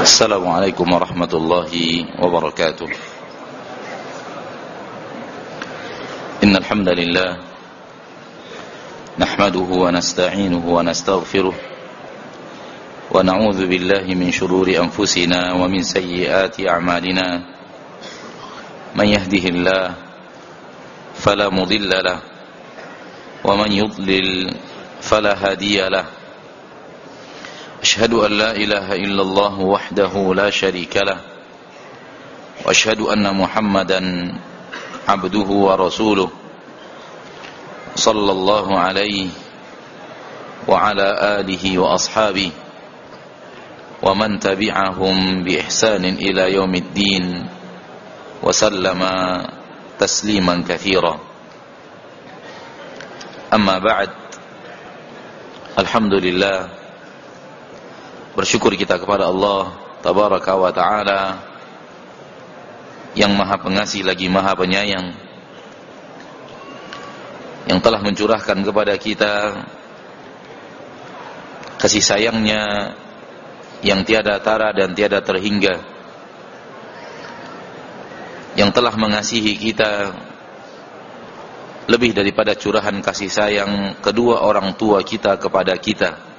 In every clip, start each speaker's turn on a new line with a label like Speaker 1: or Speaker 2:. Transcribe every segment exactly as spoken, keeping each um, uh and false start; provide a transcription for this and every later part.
Speaker 1: السلام عليكم ورحمة الله وبركاته. إن الحمد لله نحمده ونستعينه ونستغفره ونعوذ بالله من شرور أنفسنا ومن سيئات أعمالنا. من يهده الله فلا مضل له ومن يضلل فلا هادي له. أشهد أن لا إله إلا الله وحده لا شريك له وأشهد أن محمدا عبده ورسوله صلى الله عليه وعلى آله وأصحابه ومن تبعهم بإحسان إلى يوم الدين وسلم تسليما كثيرا. أما بعد، alhamdulillah, bersyukur kita kepada Allah Tabaraka wa Ta'ala yang maha pengasih lagi maha penyayang, yang telah mencurahkan kepada kita kasih sayangnya yang tiada tara dan tiada terhingga, yang telah mengasihi kita lebih daripada curahan kasih sayang kedua orang tua kita kepada kita.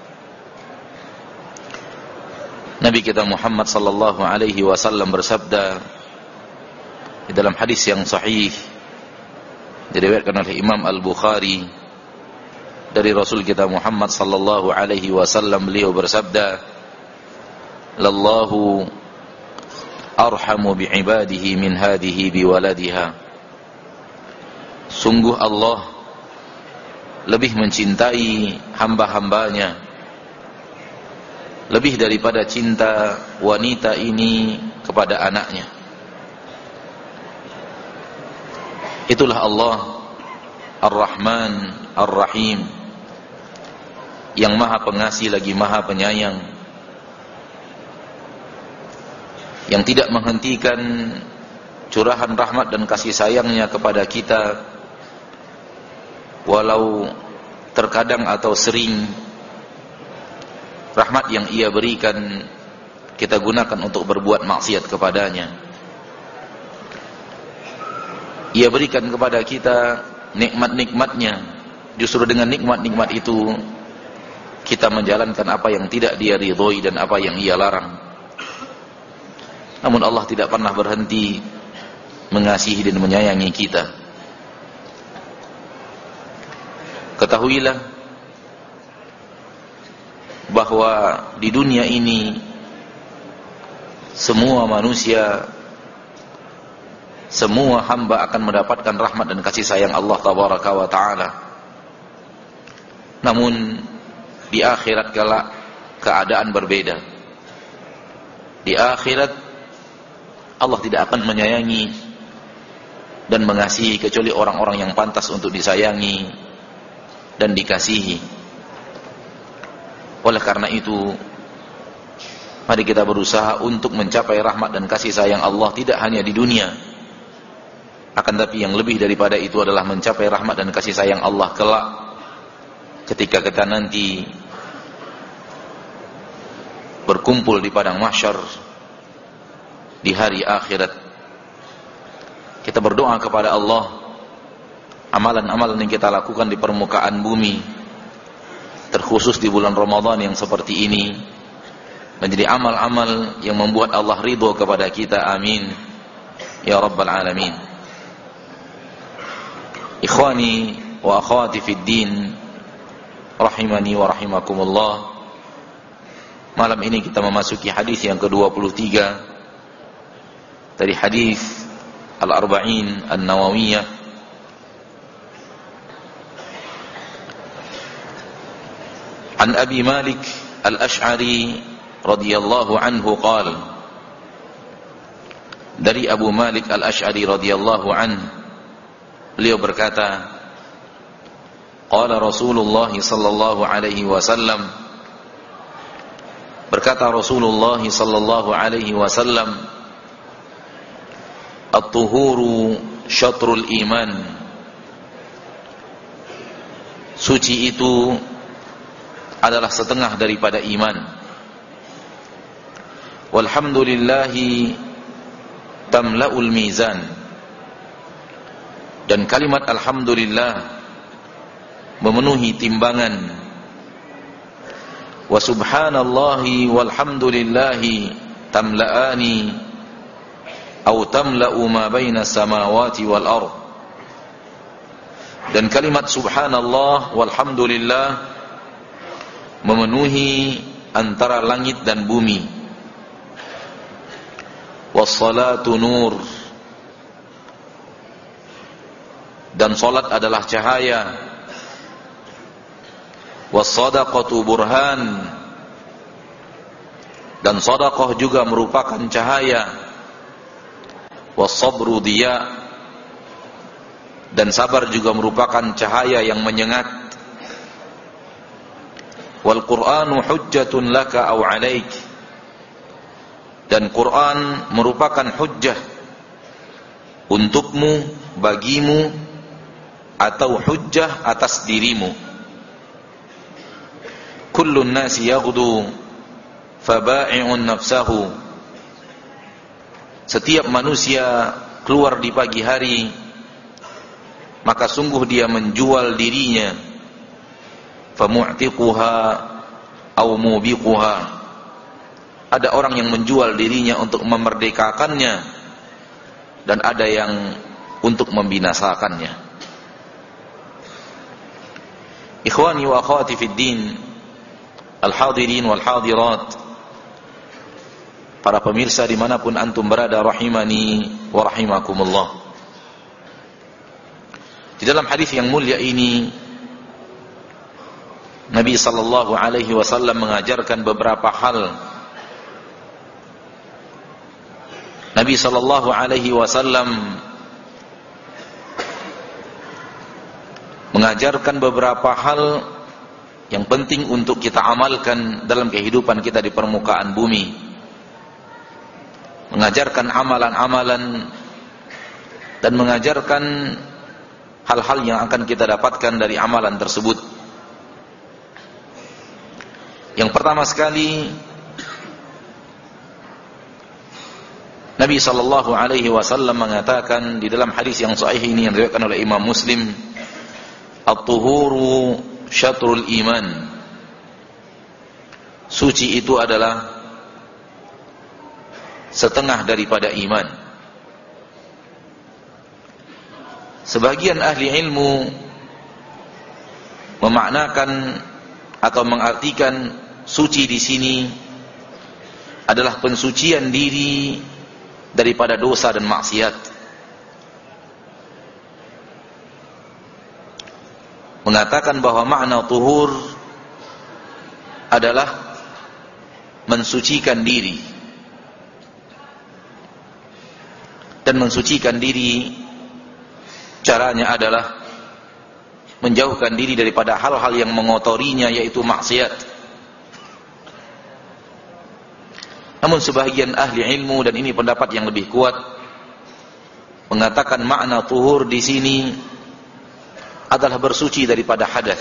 Speaker 1: Nabi kita Muhammad sallallahu alaihi wasallam bersabda di dalam hadis yang sahih diriwayatkan oleh Imam Al-Bukhari dari Rasul kita Muhammad sallallahu alaihi wasallam, beliau bersabda, "Lallahu arhamu bi'ibadihi min hadhihi biwaladiha." Sungguh Allah lebih mencintai hamba-hambanya lebih daripada cinta wanita ini kepada anaknya. Itulah Allah Ar-Rahman Ar-Rahim, yang maha pengasih lagi maha penyayang, yang tidak menghentikan curahan rahmat dan kasih sayangnya kepada kita, walau terkadang atau sering rahmat yang ia berikan kita gunakan untuk berbuat maksiat kepadanya. Ia berikan kepada kita nikmat-nikmatnya, justru dengan nikmat-nikmat itu kita menjalankan apa yang tidak dia ridhoi dan apa yang ia larang. Namun Allah tidak pernah berhenti mengasihi dan menyayangi kita. Ketahuilah bahwa di dunia ini semua manusia, semua hamba akan mendapatkan rahmat dan kasih sayang Allah Tabaraka wa Ta'ala. Namun di akhirat kelak keadaan berbeda. Di akhirat Allah tidak akan menyayangi dan mengasihi kecuali orang-orang yang pantas untuk disayangi dan dikasihi. Oleh karena itu, mari kita berusaha untuk mencapai rahmat dan kasih sayang Allah tidak hanya di dunia, akan tapi yang lebih daripada itu adalah mencapai rahmat dan kasih sayang Allah kelak ketika kita nanti berkumpul di padang mahsyar di hari akhirat. Kita berdoa kepada Allah, amalan-amalan yang kita lakukan di permukaan bumi, terkhusus di bulan Ramadan yang seperti ini, menjadi amal-amal yang membuat Allah ridho kepada kita. Amin ya rabbal alamin. Ikhwani wa akhwati fid din, rahimani wa rahimakumullah. Malam ini kita memasuki hadis yang ke dua puluh tiga dari hadis Al-Arba'in An-Nawawiyah. An Abi Malik Al-Ash'ari radhiyallahu anhu qala, dari Abu Malik Al-Ash'ari radhiyallahu anhu, beliau berkata, qala Rasulullah sallallahu alaihi wasallam, berkata Rasulullah sallallahu alaihi wasallam, at-tuhuru syatrul iman, suci itu adalah setengah daripada iman. walhamdulillahi tamla'ul mizan, dan kalimat alhamdulillah memenuhi timbangan. Wa subhanallahi walhamdulillahi tamla'ani atau tamla'u ma baina samawati wal ardh, dan kalimat subhanallah walhamdulillah memenuhi antara langit dan bumi. Wassalatu nur, dan salat adalah cahaya. Wassadaqatu burhan, dan sedekah juga merupakan cahaya. Wassabru diya, dan sabar juga merupakan cahaya yang menyengat. Wal Qur'anu hujjatun laka aw 'alaik, dan Quran merupakan hujjah untukmu, bagimu, atau hujjah atas dirimu. Kullun nasi yaghdu faba'i'un nafsahu, setiap manusia keluar di pagi hari, maka sungguh dia menjual dirinya. Famu'tiquha aw mubiquha, ada orang yang menjual dirinya untuk memerdekakannya, dan ada yang untuk membinasakannya. Ikhwani wa akhwati fid din, al-hadirin wal hadirat, para pemirsa dimanapun antum berada, rahimani wa rahimakumullah. Di dalam hadis yang mulia ini, Nabi sallallahu alaihi wasallam mengajarkan beberapa hal. Nabi sallallahu alaihi wasallam mengajarkan beberapa hal yang penting untuk kita amalkan dalam kehidupan kita di permukaan bumi. Mengajarkan amalan-amalan dan mengajarkan hal-hal yang akan kita dapatkan dari amalan tersebut. Yang pertama sekali, Nabi sallallahu alaihi wasallam mengatakan di dalam hadis yang sahih ini yang diriwayatkan oleh Imam Muslim, at-tuhuru syatrul iman, suci itu adalah setengah daripada iman. Sebagian ahli ilmu memaknakan atau mengartikan suci di sini adalah pensucian diri daripada dosa dan maksiat. Mengatakan bahwa makna tuhur adalah mensucikan diri, dan mensucikan diri caranya adalah menjauhkan diri daripada hal-hal yang mengotorinya, yaitu maksiat. Namun sebahagian ahli ilmu, dan ini pendapat yang lebih kuat, mengatakan makna tuhur di sini adalah bersuci daripada hadas.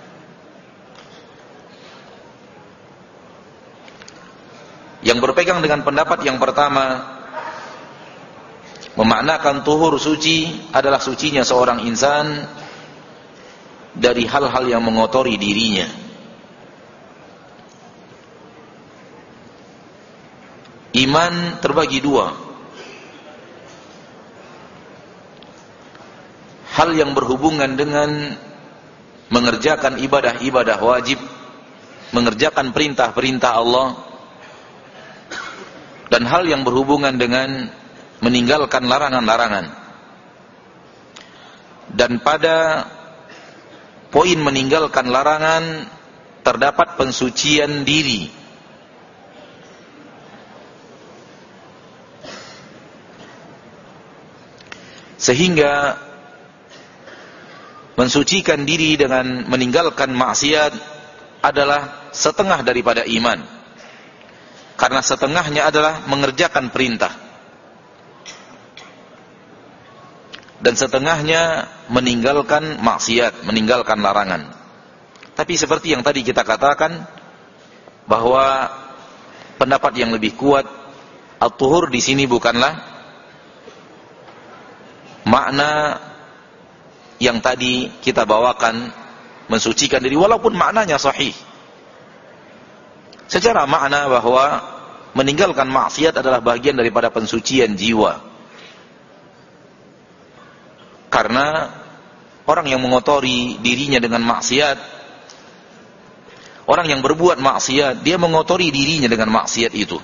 Speaker 1: Yang berpegang dengan pendapat yang pertama, memaknakan tuhur suci adalah sucinya seorang insan dari hal-hal yang mengotori dirinya. Iman terbagi dua. Hal yang berhubungan dengan mengerjakan ibadah-ibadah wajib, mengerjakan perintah-perintah Allah, dan hal yang berhubungan dengan meninggalkan larangan-larangan. Dan pada poin meninggalkan larangan terdapat pensucian diri. Sehingga mensucikan diri dengan meninggalkan maksiat adalah setengah daripada iman. Karena setengahnya adalah mengerjakan perintah, dan setengahnya meninggalkan maksiat, meninggalkan larangan. Tapi seperti yang tadi kita katakan, bahwa pendapat yang lebih kuat, at-tuhur di sini bukanlah makna yang tadi kita bawakan, mensucikan diri, walaupun maknanya sahih. Secara makna bahwa meninggalkan maksiat adalah bagian daripada pensucian jiwa. Karena orang yang mengotori dirinya dengan maksiat, orang yang berbuat maksiat, dia mengotori dirinya dengan maksiat itu.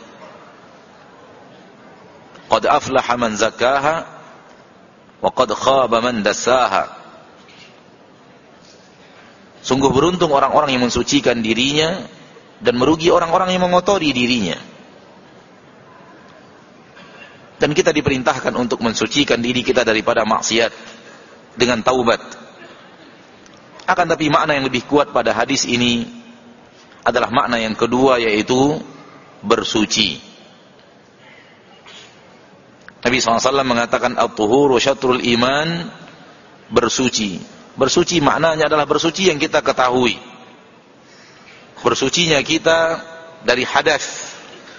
Speaker 1: Qad aflaha man zakkaha wa qad khaba man dassaha. Sungguh beruntung orang-orang yang mensucikan dirinya, dan merugi orang-orang yang mengotori dirinya. Dan kita diperintahkan untuk mensucikan diri kita daripada maksiat dengan taubat. Akan tapi makna yang lebih kuat pada hadis ini adalah makna yang kedua, yaitu bersuci. Nabi shallallahu alaihi wasallam mengatakan at-tuhuru syatrul iman, bersuci. Bersuci maknanya adalah bersuci yang kita ketahui. Bersucinya kita dari hadas,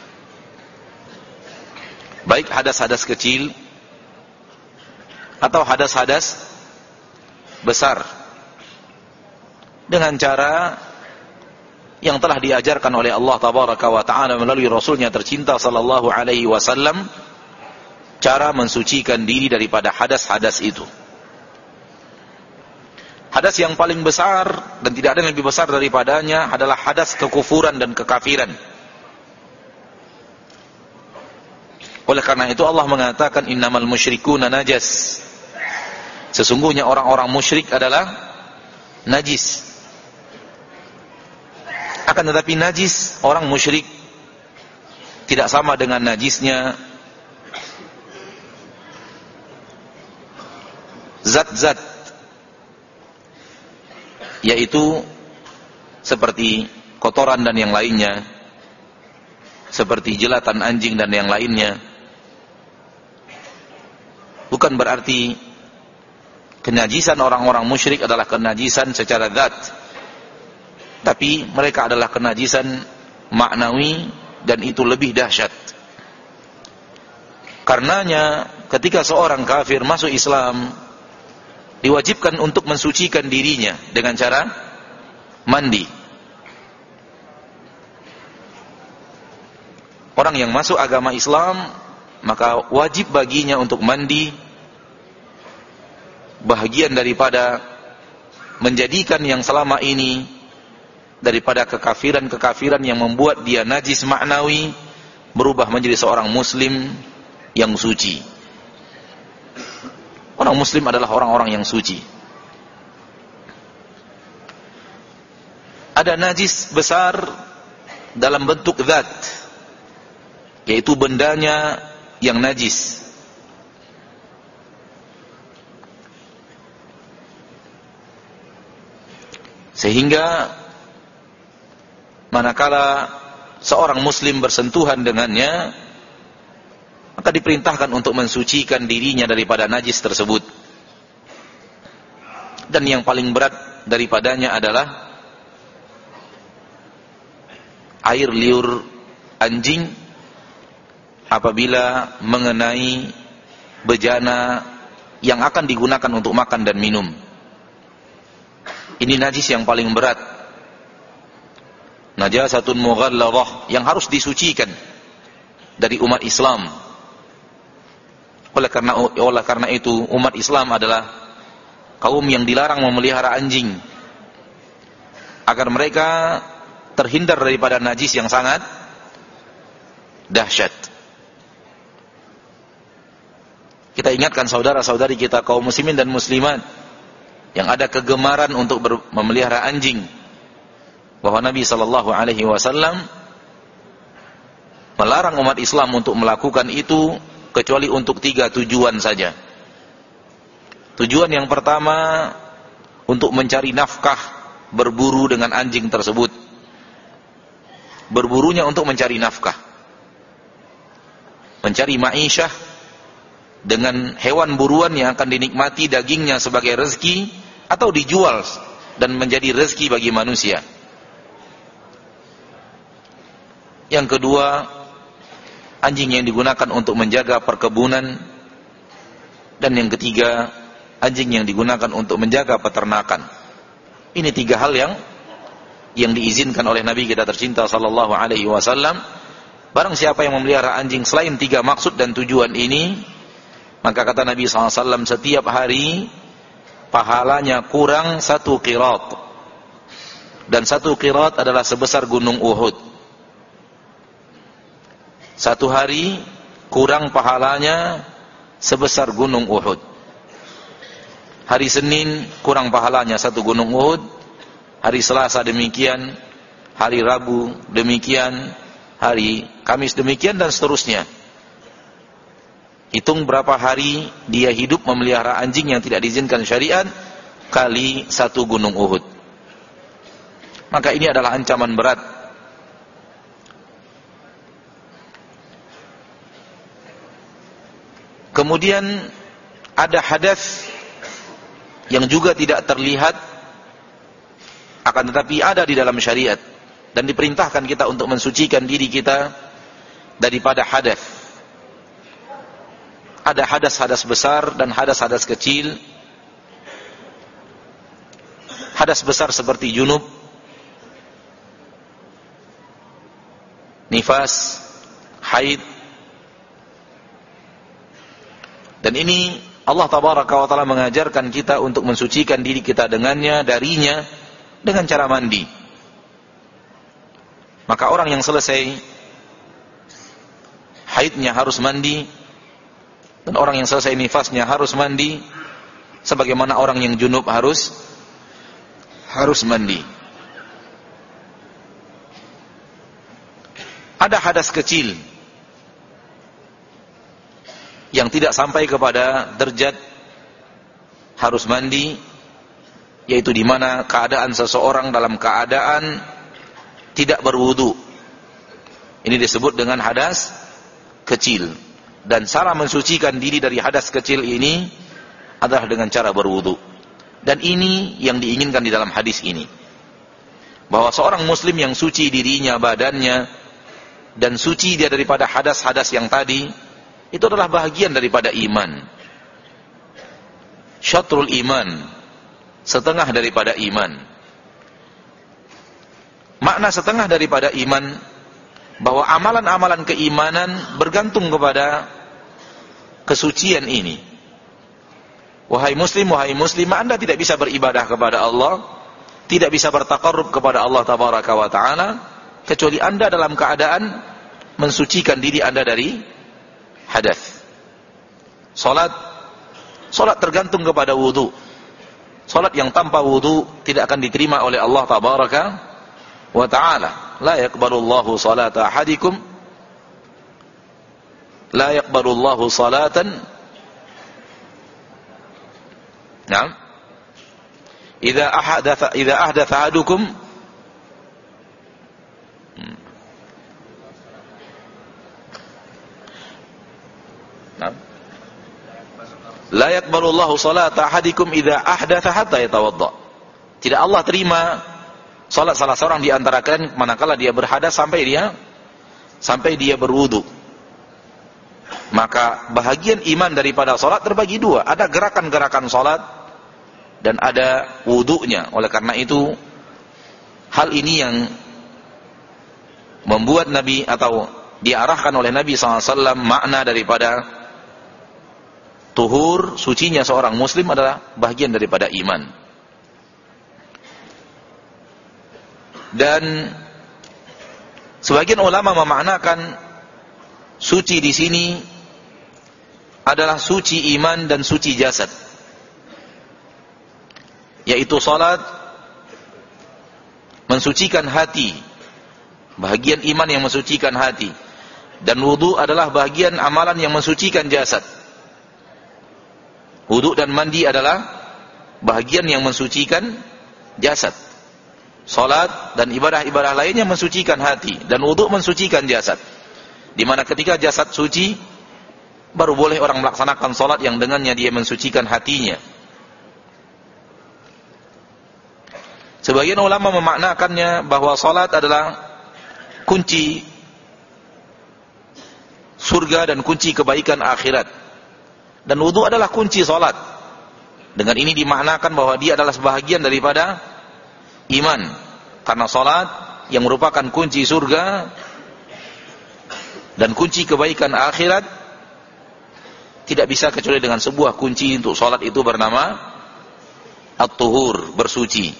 Speaker 1: baik hadas-hadas kecil atau hadas-hadas besar, dengan cara yang telah diajarkan oleh Allah Tabaraka wa Ta'ala melalui Rasulnya tercinta sallallahu alaihi wasallam, cara mensucikan diri daripada hadas-hadas itu. Hadas yang paling besar dan tidak ada yang lebih besar daripadanya adalah hadas kekufuran dan kekafiran. Oleh karena itu Allah mengatakan innamal musyrikuna najas. Sesungguhnya orang-orang musyrik adalah najis. Akan tetapi najis orang musyrik tidak sama dengan najisnya zat-zat, yaitu seperti kotoran dan yang lainnya, seperti jelatan anjing dan yang lainnya. Bukan berarti kenajisan orang-orang musyrik adalah kenajisan secara zat, tapi mereka adalah kenajisan maknawi, dan itu lebih dahsyat. Karenanya ketika seorang kafir masuk Islam, diwajibkan untuk mensucikan dirinya dengan cara mandi. Orang yang masuk agama Islam, maka wajib baginya untuk mandi, bahagian daripada menjadikan yang selama ini daripada kekafiran-kekafiran yang membuat dia najis maknawi, berubah menjadi seorang muslim yang suci. Orang muslim adalah orang-orang yang suci. Ada najis besar dalam bentuk zat, yaitu bendanya yang najis. Sehingga manakala seorang muslim bersentuhan dengannya, maka diperintahkan untuk mensucikan dirinya daripada najis tersebut. Dan yang paling berat daripadanya adalah air liur anjing apabila mengenai bejana yang akan digunakan untuk makan dan minum. Ini najis yang paling berat, najasatun mughalladhah, yang harus disucikan dari umat Islam. Oleh karena oleh karena itu umat Islam adalah kaum yang dilarang memelihara anjing, agar mereka terhindar daripada najis yang sangat dahsyat. Kita ingatkan saudara-saudari kita kaum muslimin dan muslimat yang ada kegemaran untuk memelihara anjing, bahwa Nabi sallallahu alaihi wasallam melarang umat Islam untuk melakukan itu, kecuali untuk tiga tujuan saja. Tujuan yang pertama, untuk mencari nafkah, berburu dengan anjing tersebut. Berburunya untuk mencari nafkah, mencari ma'isyah dengan hewan buruan yang akan dinikmati dagingnya sebagai rezeki, atau dijual dan menjadi rezeki bagi manusia. Yang kedua, anjing yang digunakan untuk menjaga perkebunan. Dan yang ketiga, anjing yang digunakan untuk menjaga peternakan. Ini tiga hal yang yang diizinkan oleh Nabi kita tercinta sallallahu alaihi wasallam. Barang siapa yang memelihara anjing selain tiga maksud dan tujuan ini, maka kata Nabi sallallahu alaihi wasallam, setiap hari pahalanya kurang satu qirat. Dan satu qirat adalah sebesar gunung Uhud. Satu hari kurang pahalanya sebesar gunung Uhud. Hari Senin kurang pahalanya satu gunung Uhud. Hari Selasa demikian, hari Rabu demikian, hari Kamis demikian, dan seterusnya. Hitung berapa hari dia hidup memelihara anjing yang tidak diizinkan syariat kali satu gunung Uhud. Maka ini adalah ancaman berat. Kemudian ada hadas yang juga tidak terlihat, akan tetapi ada di dalam syariat, dan diperintahkan kita untuk mensucikan diri kita daripada hadas. Ada hadas-hadas besar dan hadas-hadas kecil. Hadas besar seperti junub, nifas, haid. Dan ini Allah tabaraka wa ta'ala mengajarkan kita untuk mensucikan diri kita dengannya, darinya, dengan cara mandi. Maka orang yang selesai haidnya harus mandi, dan orang yang selesai nifasnya harus mandi, sebagaimana orang yang junub harus harus mandi. Ada hadas kecil yang tidak sampai kepada derajat harus mandi, yaitu di mana keadaan seseorang dalam keadaan tidak berwudu. Ini disebut dengan hadas kecil. Dan cara mensucikan diri dari hadas kecil ini adalah dengan cara berwudu. Dan ini yang diinginkan di dalam hadis ini, bahwa seorang muslim yang suci dirinya, badannya, dan suci dia daripada hadas-hadas yang tadi, itu adalah bahagian daripada iman. Syatrul iman, setengah daripada iman. Makna setengah daripada iman, bahwa amalan-amalan keimanan bergantung kepada kesucian ini. Wahai muslim, wahai muslimah, Anda tidak bisa beribadah kepada Allah, tidak bisa bertaqarrub kepada Allah tabaraka wa ta'ala, kecuali Anda dalam keadaan mensucikan diri Anda dari hadas. Salat, salat tergantung kepada wudu. Salat yang tanpa wudu tidak akan diterima oleh Allah tabaraka wa ta'ala. La yaqbalullahu salata ahadikum, la yaqbalullahu salatan, na'am, idza ahdatha idza ahdatha ahadukum, na'am, la yaqbalullahu salata ahadikum idza ahdatha hatta yatawadda. Tidak Allah terima salat salah seorang di antara kalian manakala dia berhadas sampai dia sampai dia berwudu. Maka bahagian iman daripada salat terbagi dua, ada gerakan-gerakan salat dan ada wudunya. Oleh karena itu, hal ini yang membuat Nabi atau diarahkan oleh Nabi sallallahu alaihi wasallam, makna daripada tuhur, sucinya seorang muslim adalah bahagian daripada iman. Dan sebagian ulama memaknakan suci di sini adalah suci iman dan suci jasad, yaitu salat mensucikan hati, bahagian iman yang mensucikan hati, dan wudu adalah bahagian amalan yang mensucikan jasad. Wudu dan mandi adalah bahagian yang mensucikan jasad. Salat dan ibadah-ibadah lainnya mensucikan hati, dan wudu mensucikan jasad. Di mana ketika jasad suci, baru boleh orang melaksanakan salat yang dengannya dia mensucikan hatinya. Sebagian ulama memaknakannya bahwa salat adalah kunci surga dan kunci kebaikan akhirat. Dan wudu adalah kunci salat. Dengan ini dimaknakan bahwa dia adalah sebahagian daripada iman. Karena salat yang merupakan kunci surga dan kunci kebaikan akhirat tidak bisa kecuali dengan sebuah kunci untuk salat itu bernama at-tuhur, bersuci.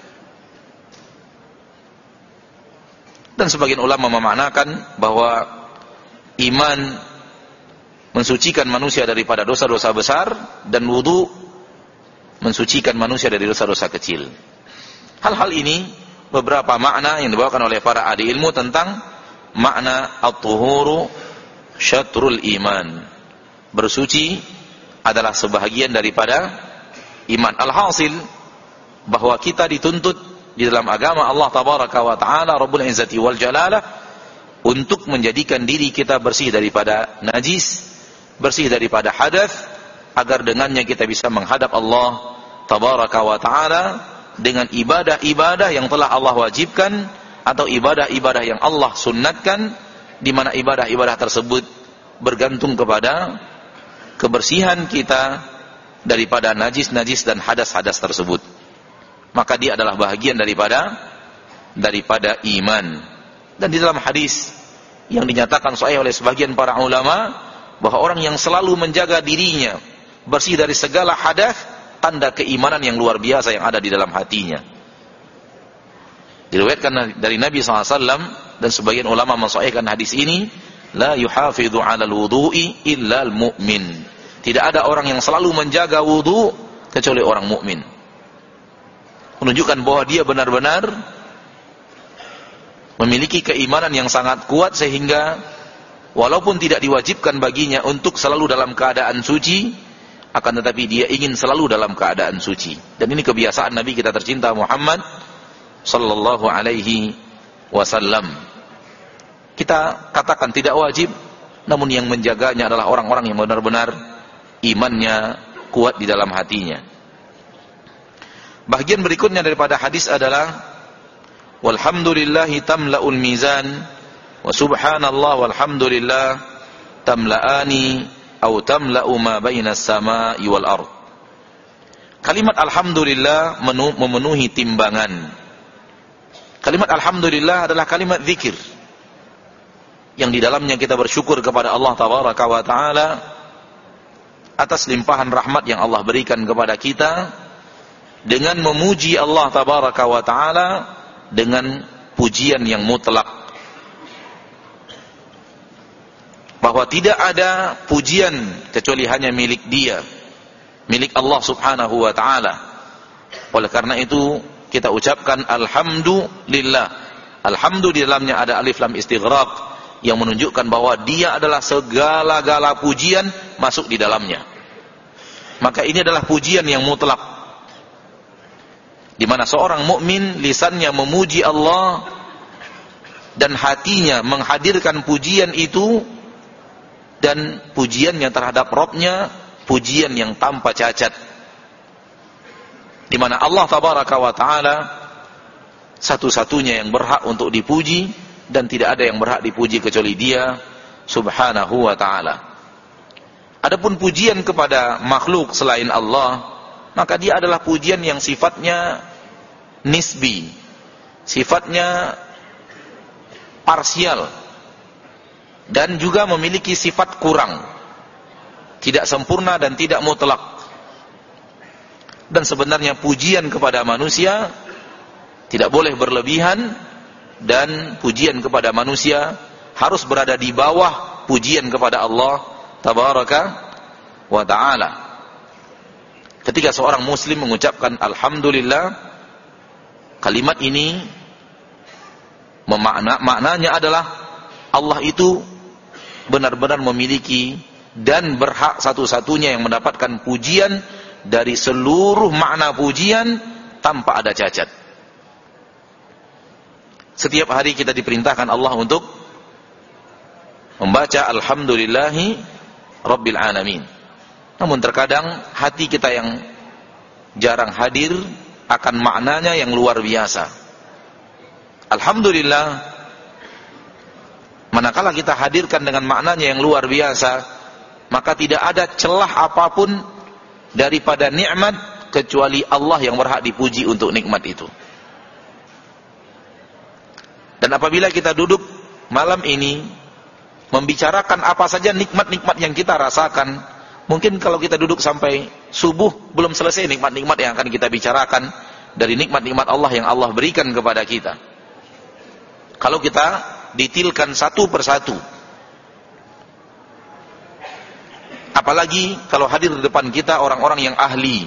Speaker 1: Dan sebagian ulama memaknakan bahwa iman mensucikan manusia daripada dosa-dosa besar dan wudu mensucikan manusia dari dosa-dosa kecil. Hal-hal ini beberapa makna yang dibawakan oleh para ahli ilmu tentang makna at-tuhuru syatrul iman. Bersuci adalah sebahagian daripada iman. Alhasil bahwa kita dituntut di dalam agama Allah tabaraka wa taala Rabbul Izzati wal Jalalah untuk menjadikan diri kita bersih daripada najis, bersih daripada hadath, agar dengannya kita bisa menghadap Allah tabaraka wa taala dengan ibadah-ibadah yang telah Allah wajibkan atau ibadah-ibadah yang Allah sunnatkan, di mana ibadah-ibadah tersebut bergantung kepada kebersihan kita daripada najis-najis dan hadas-hadas tersebut. Maka dia adalah bahagian daripada daripada iman. Dan di dalam hadis yang dinyatakan sahih oleh sebagian para ulama bahwa orang yang selalu menjaga dirinya bersih dari segala hadas, tanda keimanan yang luar biasa yang ada di dalam hatinya. Diriwayatkan dari Nabi sallallahu alaihi wasallam dan sebagian ulama mensahihkan hadis ini, la yuhafidhu 'alal wudu'i illa al-mu'min. Tidak ada orang yang selalu menjaga wudu kecuali orang mukmin. Menunjukkan bahwa dia benar-benar memiliki keimanan yang sangat kuat sehingga walaupun tidak diwajibkan baginya untuk selalu dalam keadaan suci, akan tetapi dia ingin selalu dalam keadaan suci. Dan ini kebiasaan Nabi kita tercinta Muhammad sallallahu alaihi wasallam. Kita katakan tidak wajib, namun yang menjaganya adalah orang-orang yang benar-benar imannya kuat di dalam hatinya. Bahagian berikutnya daripada hadis adalah walhamdulillahi tamla'ul mizan wa subhanallah walhamdulillah tamla'ani atau tamla'u ma bainas sama'i wal ard. Kalimat alhamdulillah memenuhi timbangan. Kalimat alhamdulillah adalah kalimat zikir yang di dalamnya kita bersyukur kepada Allah tabaraka wa taala atas limpahan rahmat yang Allah berikan kepada kita, dengan memuji Allah tabaraka wa taala dengan pujian yang mutlak, bahwa tidak ada pujian kecuali hanya milik Dia, milik Allah subhanahu wa ta'ala. Oleh karena itu kita ucapkan alhamdulillah. Alhamdu di dalamnya ada alif lam istighraq yang menunjukkan bahwa Dia adalah segala-gala pujian masuk di dalamnya. Maka ini adalah pujian yang mutlak, di mana seorang mukmin lisannya memuji Allah dan hatinya menghadirkan pujian itu, dan pujiannya terhadap Rabb-nya pujian yang tanpa cacat, di mana Allah tabaraka wa taala satu-satunya yang berhak untuk dipuji dan tidak ada yang berhak dipuji kecuali Dia subhanahu wa taala. Adapun pujian kepada makhluk selain Allah, maka dia adalah pujian yang sifatnya nisbi, sifatnya parsial, dan juga memiliki sifat kurang, tidak sempurna dan tidak mutlak. Dan sebenarnya pujian kepada manusia tidak boleh berlebihan, dan pujian kepada manusia harus berada di bawah pujian kepada Allah tabaraka wa ta'ala. Ketika seorang muslim mengucapkan alhamdulillah, kalimat ini memakna, maknanya adalah Allah itu benar-benar memiliki dan berhak satu-satunya yang mendapatkan pujian dari seluruh makna pujian tanpa ada cacat. Setiap hari kita diperintahkan Allah untuk membaca alhamdulillahi rabbil alamin. Namun terkadang hati kita yang jarang hadir akan maknanya yang luar biasa. Alhamdulillah Manakala kita hadirkan dengan maknanya yang luar biasa, maka tidak ada celah apapun daripada nikmat kecuali Allah yang berhak dipuji untuk nikmat itu. Dan apabila kita duduk malam ini membicarakan apa saja nikmat-nikmat yang kita rasakan, mungkin kalau kita duduk sampai subuh belum selesai nikmat-nikmat yang akan kita bicarakan dari nikmat-nikmat Allah yang Allah berikan kepada kita. Kalau kita detailkan satu persatu, apalagi kalau hadir di depan kita orang-orang yang ahli.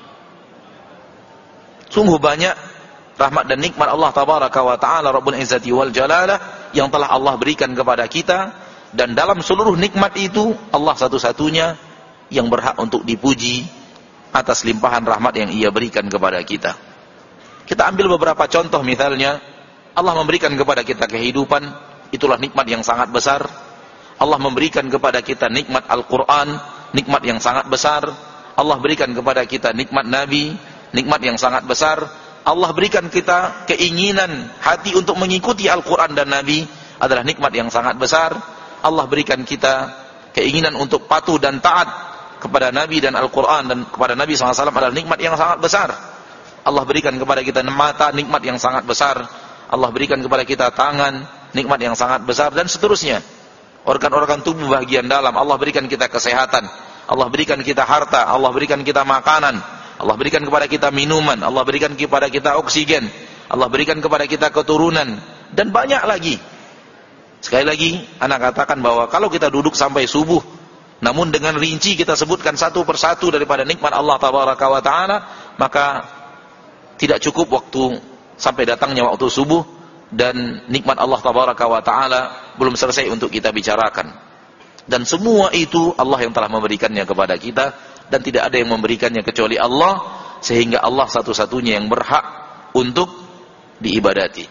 Speaker 1: Sungguh banyak rahmat dan nikmat Allah tabaraka wa ta'ala Rabbul Izzati wal Jalalah yang telah Allah berikan kepada kita, dan dalam seluruh nikmat itu Allah satu-satunya yang berhak untuk dipuji atas limpahan rahmat yang Ia berikan kepada kita. Kita ambil beberapa contoh, misalnya Allah memberikan kepada kita kehidupan, itulah nikmat yang sangat besar. Allah memberikan kepada kita nikmat Al-Quran, nikmat yang sangat besar. Allah berikan kepada kita nikmat Nabi, nikmat yang sangat besar. Allah berikan kita keinginan hati untuk mengikuti Al-Quran dan Nabi, adalah nikmat yang sangat besar. Allah berikan kita keinginan untuk patuh dan taat kepada Nabi dan Al-Quran dan kepada Nabi shallallahu alaihi wasallam, adalah nikmat yang sangat besar. Allah berikan kepada kita mata, nikmat yang sangat besar. Allah berikan kepada kita tangan, nikmat yang sangat besar, dan seterusnya. Organ-organ tubuh bagian dalam, Allah berikan kita kesehatan, Allah berikan kita harta, Allah berikan kita makanan, Allah berikan kepada kita minuman, Allah berikan kepada kita oksigen, Allah berikan kepada kita keturunan, dan banyak lagi. Sekali lagi, anak katakan bahwa kalau kita duduk sampai subuh, namun dengan rinci kita sebutkan satu persatu daripada nikmat Allah tabaraka wa ta'ala, maka tidak cukup waktu sampai datangnya waktu subuh, dan nikmat Allah tabaraka wa ta'ala belum selesai untuk kita bicarakan. Dan semua itu Allah yang telah memberikannya kepada kita, dan tidak ada yang memberikannya kecuali Allah, sehingga Allah satu-satunya yang berhak untuk diibadati.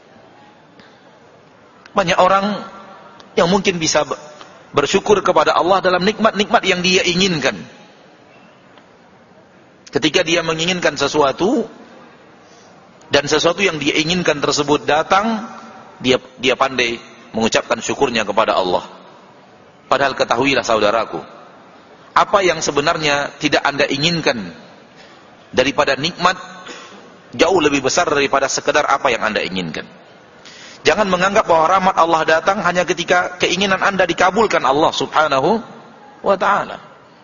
Speaker 1: Banyak orang yang mungkin bisa bersyukur kepada Allah dalam nikmat-nikmat yang dia inginkan. Ketika dia menginginkan sesuatu, dan sesuatu yang dia inginkan tersebut datang, dia dia pandai mengucapkan syukurnya kepada Allah. Padahal ketahuilah saudaraku, apa yang sebenarnya tidak Anda inginkan daripada nikmat jauh lebih besar daripada sekedar apa yang Anda inginkan. Jangan menganggap bahwa rahmat Allah datang hanya ketika keinginan Anda dikabulkan Allah subhanahu wa ta'ala.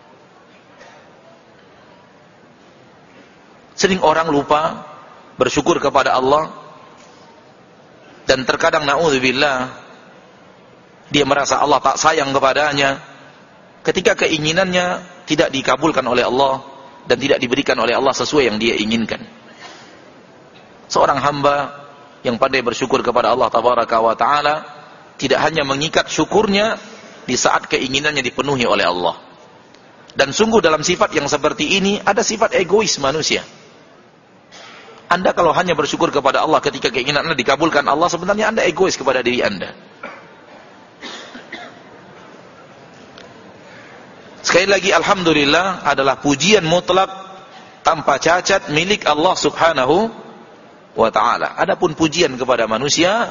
Speaker 1: Sering orang lupa bersyukur kepada Allah, dan terkadang na'udzubillah dia merasa Allah tak sayang kepadanya ketika keinginannya tidak dikabulkan oleh Allah dan tidak diberikan oleh Allah sesuai yang dia inginkan. Seorang hamba yang pandai bersyukur kepada Allah tabaraka wa ta'ala tidak hanya mengikat syukurnya di saat keinginannya dipenuhi oleh Allah. Dan sungguh dalam sifat yang seperti ini ada sifat egois manusia. Anda kalau hanya bersyukur kepada Allah ketika keinginan Anda dikabulkan Allah, sebenarnya Anda egois kepada diri Anda. Sekali lagi, alhamdulillah adalah pujian mutlak tanpa cacat milik Allah subhanahu wa ta'ala. Adapun pujian kepada manusia,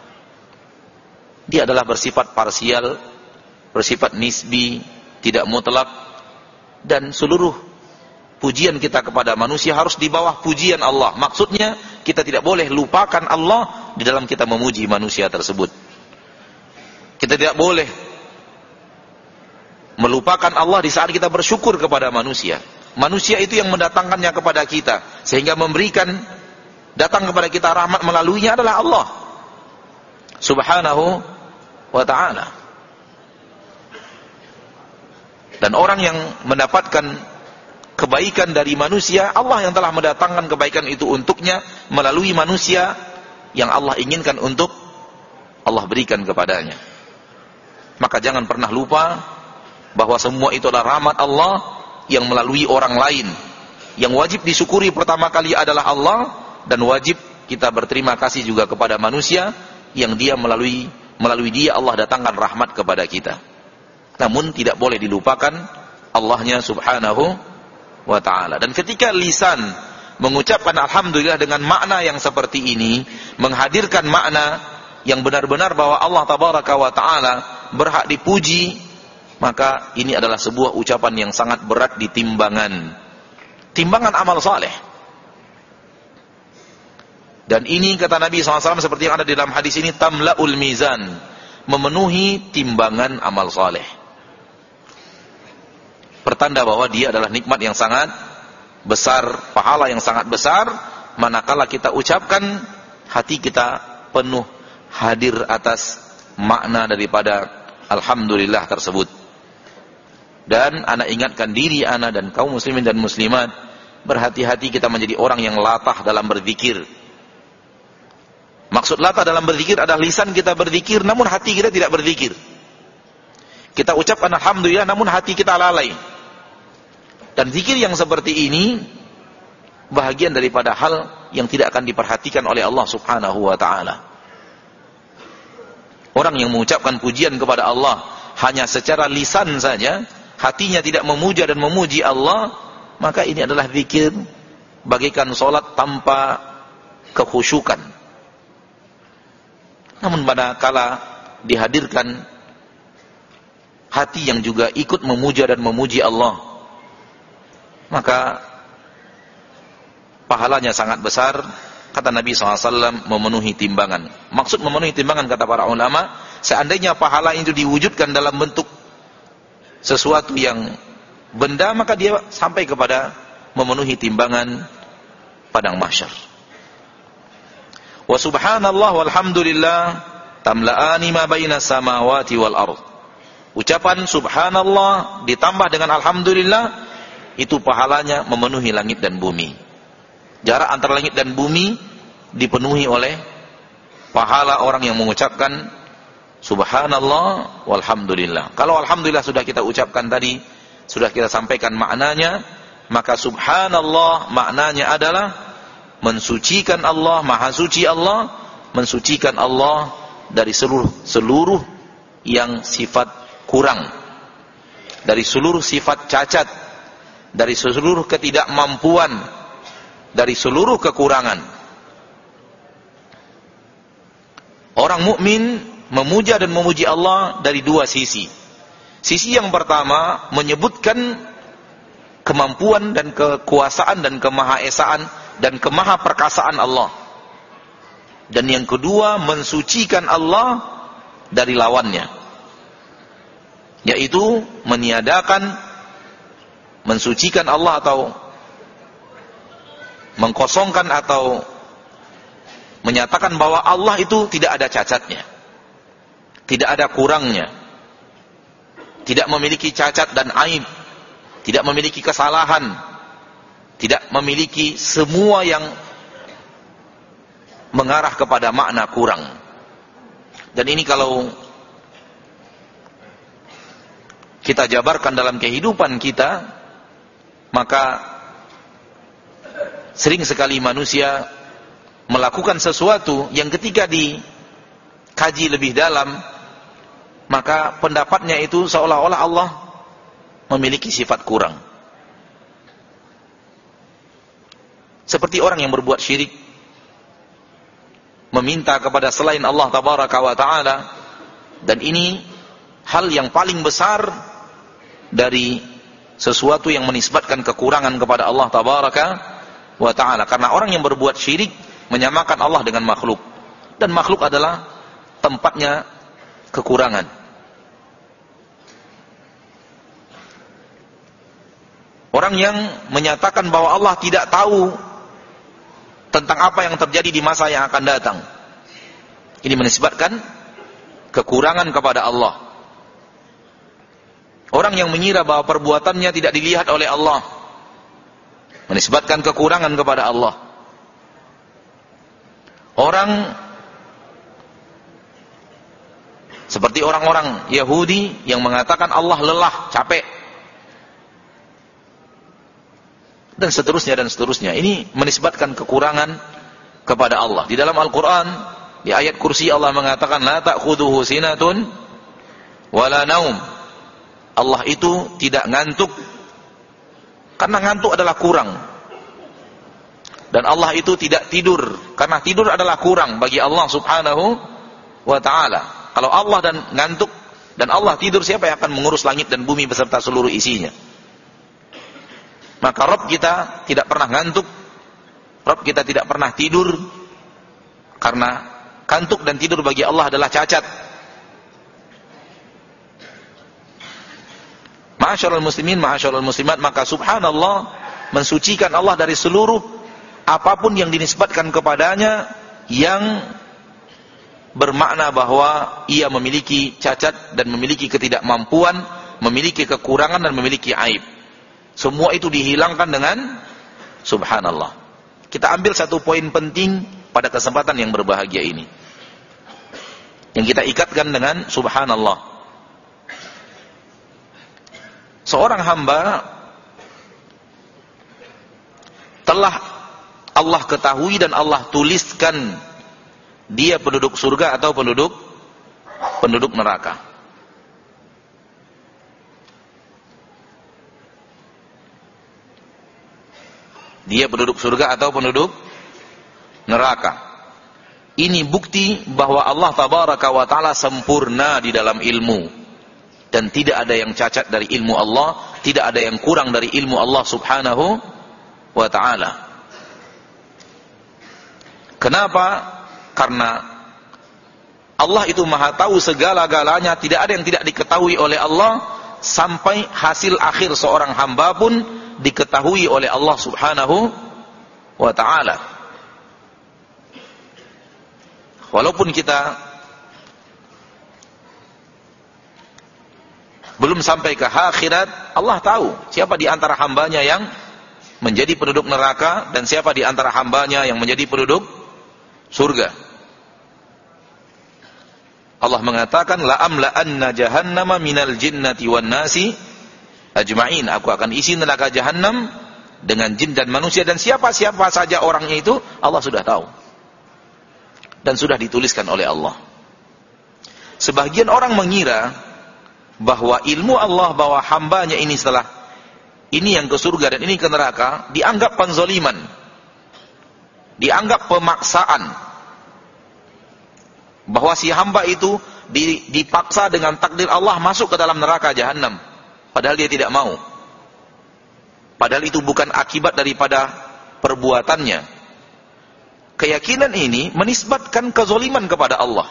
Speaker 1: dia adalah bersifat parsial, bersifat nisbi, tidak mutlak, dan seluruh pujian kita kepada manusia harus di bawah pujian Allah. Maksudnya, kita tidak boleh lupakan Allah di dalam kita memuji manusia tersebut. Kita tidak boleh melupakan Allah di saat kita bersyukur kepada manusia. Manusia itu yang mendatangkannya kepada kita, sehingga memberikan datang kepada kita rahmat melaluinya adalah Allah subhanahu wa ta'ala. Dan orang yang mendapatkan kebaikan dari manusia, Allah yang telah mendatangkan kebaikan itu untuknya melalui manusia yang Allah inginkan untuk Allah berikan kepadanya. Maka jangan pernah lupa bahwa semua itu adalah rahmat Allah yang melalui orang lain. Yang wajib disyukuri pertama kali adalah Allah, dan wajib kita berterima kasih juga kepada manusia yang dia melalui melalui dia Allah datangkan rahmat kepada kita. Namun tidak boleh dilupakan Allahnya subhanahu wa ta'ala. Dan ketika lisan mengucapkan alhamdulillah dengan makna yang seperti ini, menghadirkan makna yang benar-benar bahwa Allah tabaraka wa ta'ala berhak dipuji, maka ini adalah sebuah ucapan yang sangat berat di timbangan timbangan amal saleh. Dan ini kata Nabi shallallahu alaihi wasallam seperti yang ada di dalam hadis ini, tamla'ul mizan, memenuhi timbangan amal saleh. Pertanda bahwa dia adalah nikmat yang sangat besar, pahala yang sangat besar, manakala kita ucapkan, hati kita penuh hadir atas makna daripada alhamdulillah tersebut. Dan ana ingatkan diri ana dan kaum muslimin dan muslimat, berhati-hati kita menjadi orang yang latah dalam berzikir. Maksud latah dalam berzikir adalah lisan kita berzikir namun hati kita tidak berzikir. Kita ucapkan alhamdulillah namun hati kita lalai. Dan zikir yang seperti ini bahagian daripada hal yang tidak akan diperhatikan oleh Allah Subhanahu wa taala. Orang yang mengucapkan pujian kepada Allah hanya secara lisan saja, hatinya tidak memuja dan memuji Allah, maka ini adalah zikir bagaikan solat tanpa kekhusyukan. Namun manakala dihadirkan hati yang juga ikut memuja dan memuji Allah, maka pahalanya sangat besar. Kata Nabi shallallahu alaihi wasallam, memenuhi timbangan. Maksud memenuhi timbangan, kata para ulama, seandainya pahala itu diwujudkan dalam bentuk sesuatu yang benda, maka dia sampai kepada memenuhi timbangan padang mahsyar. Wa subhanallah walhamdulillah tamla'ani ma baina samawati wal ardh. Ucapan subhanallah ditambah dengan alhamdulillah, itu pahalanya memenuhi langit dan bumi. Jarak antara langit dan bumi dipenuhi oleh pahala orang yang mengucapkan subhanallah walhamdulillah. Kalau alhamdulillah sudah kita ucapkan tadi, sudah kita sampaikan maknanya, maka subhanallah maknanya adalah mensucikan Allah, maha suci Allah, mensucikan Allah dari seluruh seluruh yang sifat kurang, dari seluruh sifat cacat, dari seluruh ketidakmampuan, dari seluruh kekurangan. Orang mukmin memuja dan memuji Allah dari dua sisi. Sisi yang pertama menyebutkan kemampuan dan kekuasaan dan kemahaesaan dan kemahaperkasaan Allah. Dan yang kedua mensucikan Allah dari lawannya, yaitu meniadakan, mensucikan Allah atau mengkosongkan atau menyatakan bahwa Allah itu tidak ada cacatnya, tidak ada kurangnya, tidak memiliki cacat dan aib, tidak memiliki kesalahan, tidak memiliki semua yang mengarah kepada makna kurang. Dan ini kalau kita jabarkan dalam kehidupan kita, maka sering sekali manusia melakukan sesuatu yang ketika dikaji lebih dalam, maka pendapatnya itu seolah-olah Allah memiliki sifat kurang. Seperti orang yang berbuat syirik, meminta kepada selain Allah tabaraka wa ta'ala, dan ini hal yang paling besar dari sesuatu yang menisbatkan kekurangan kepada Allah tabaraka wa ta'ala. Karena orang yang berbuat syirik menyamakan Allah dengan makhluk, dan makhluk adalah tempatnya kekurangan. Orang yang menyatakan bahwa Allah tidak tahu tentang apa yang terjadi di masa yang akan datang, ini menisbatkan kekurangan kepada Allah. Orang yang mengira bahwa perbuatannya tidak dilihat oleh Allah, menisbatkan kekurangan kepada Allah. Orang seperti orang-orang Yahudi yang mengatakan Allah lelah, capek, dan seterusnya dan seterusnya. Ini menisbatkan kekurangan kepada Allah. Di dalam Al-Quran, di ayat kursi Allah mengatakan la ta'khudhuhu sinatun wala naum. Allah itu tidak ngantuk, karena ngantuk adalah kurang. Dan Allah itu tidak tidur, karena tidur adalah kurang bagi Allah subhanahu wa ta'ala. Kalau Allah dan ngantuk dan Allah tidur, siapa yang akan mengurus langit dan bumi beserta seluruh isinya? Maka Rabb kita tidak pernah ngantuk, Rabb kita tidak pernah tidur, karena kantuk dan tidur bagi Allah adalah cacat. Ma'asyiral muslimin, ma'asyiral muslimat, maka subhanallah mensucikan Allah dari seluruh apapun yang dinisbatkan kepadanya yang bermakna bahwa ia memiliki cacat dan memiliki ketidakmampuan, memiliki kekurangan dan memiliki aib. Semua itu dihilangkan dengan subhanallah. Kita ambil satu poin penting pada kesempatan yang berbahagia ini, yang kita ikatkan dengan subhanallah. Seorang hamba telah Allah ketahui dan Allah tuliskan dia penduduk surga atau penduduk penduduk neraka. Dia penduduk surga atau penduduk neraka. Ini bukti bahwa Allah tabaraka wa ta'ala sempurna di dalam ilmu, dan tidak ada yang cacat dari ilmu Allah, tidak ada yang kurang dari ilmu Allah subhanahu wa ta'ala. Kenapa? Karena Allah itu maha tahu segala-galanya, tidak ada yang tidak diketahui oleh Allah, sampai hasil akhir seorang hamba pun diketahui oleh Allah subhanahu wa ta'ala. Walaupun kita belum sampai ke akhirat, Allah tahu siapa di antara hambanya yang menjadi penduduk neraka dan siapa di antara hambanya yang menjadi penduduk surga. Allah mengatakan, la amla anna jahannama minal jinnati wan nasi ajma'in. Aku akan isi neraka jahannam dengan jin dan manusia, dan siapa-siapa saja orangnya itu Allah sudah tahu dan sudah dituliskan oleh Allah. Sebagian orang mengira bahwa ilmu Allah, bahwa hambanya ini setelah ini yang ke surga dan ini ke neraka, dianggap penzoliman, dianggap pemaksaan, bahwa si hamba itu dipaksa dengan takdir Allah masuk ke dalam neraka jahannam, padahal dia tidak mau, padahal itu bukan akibat daripada perbuatannya. Keyakinan ini menisbatkan kezoliman kepada Allah.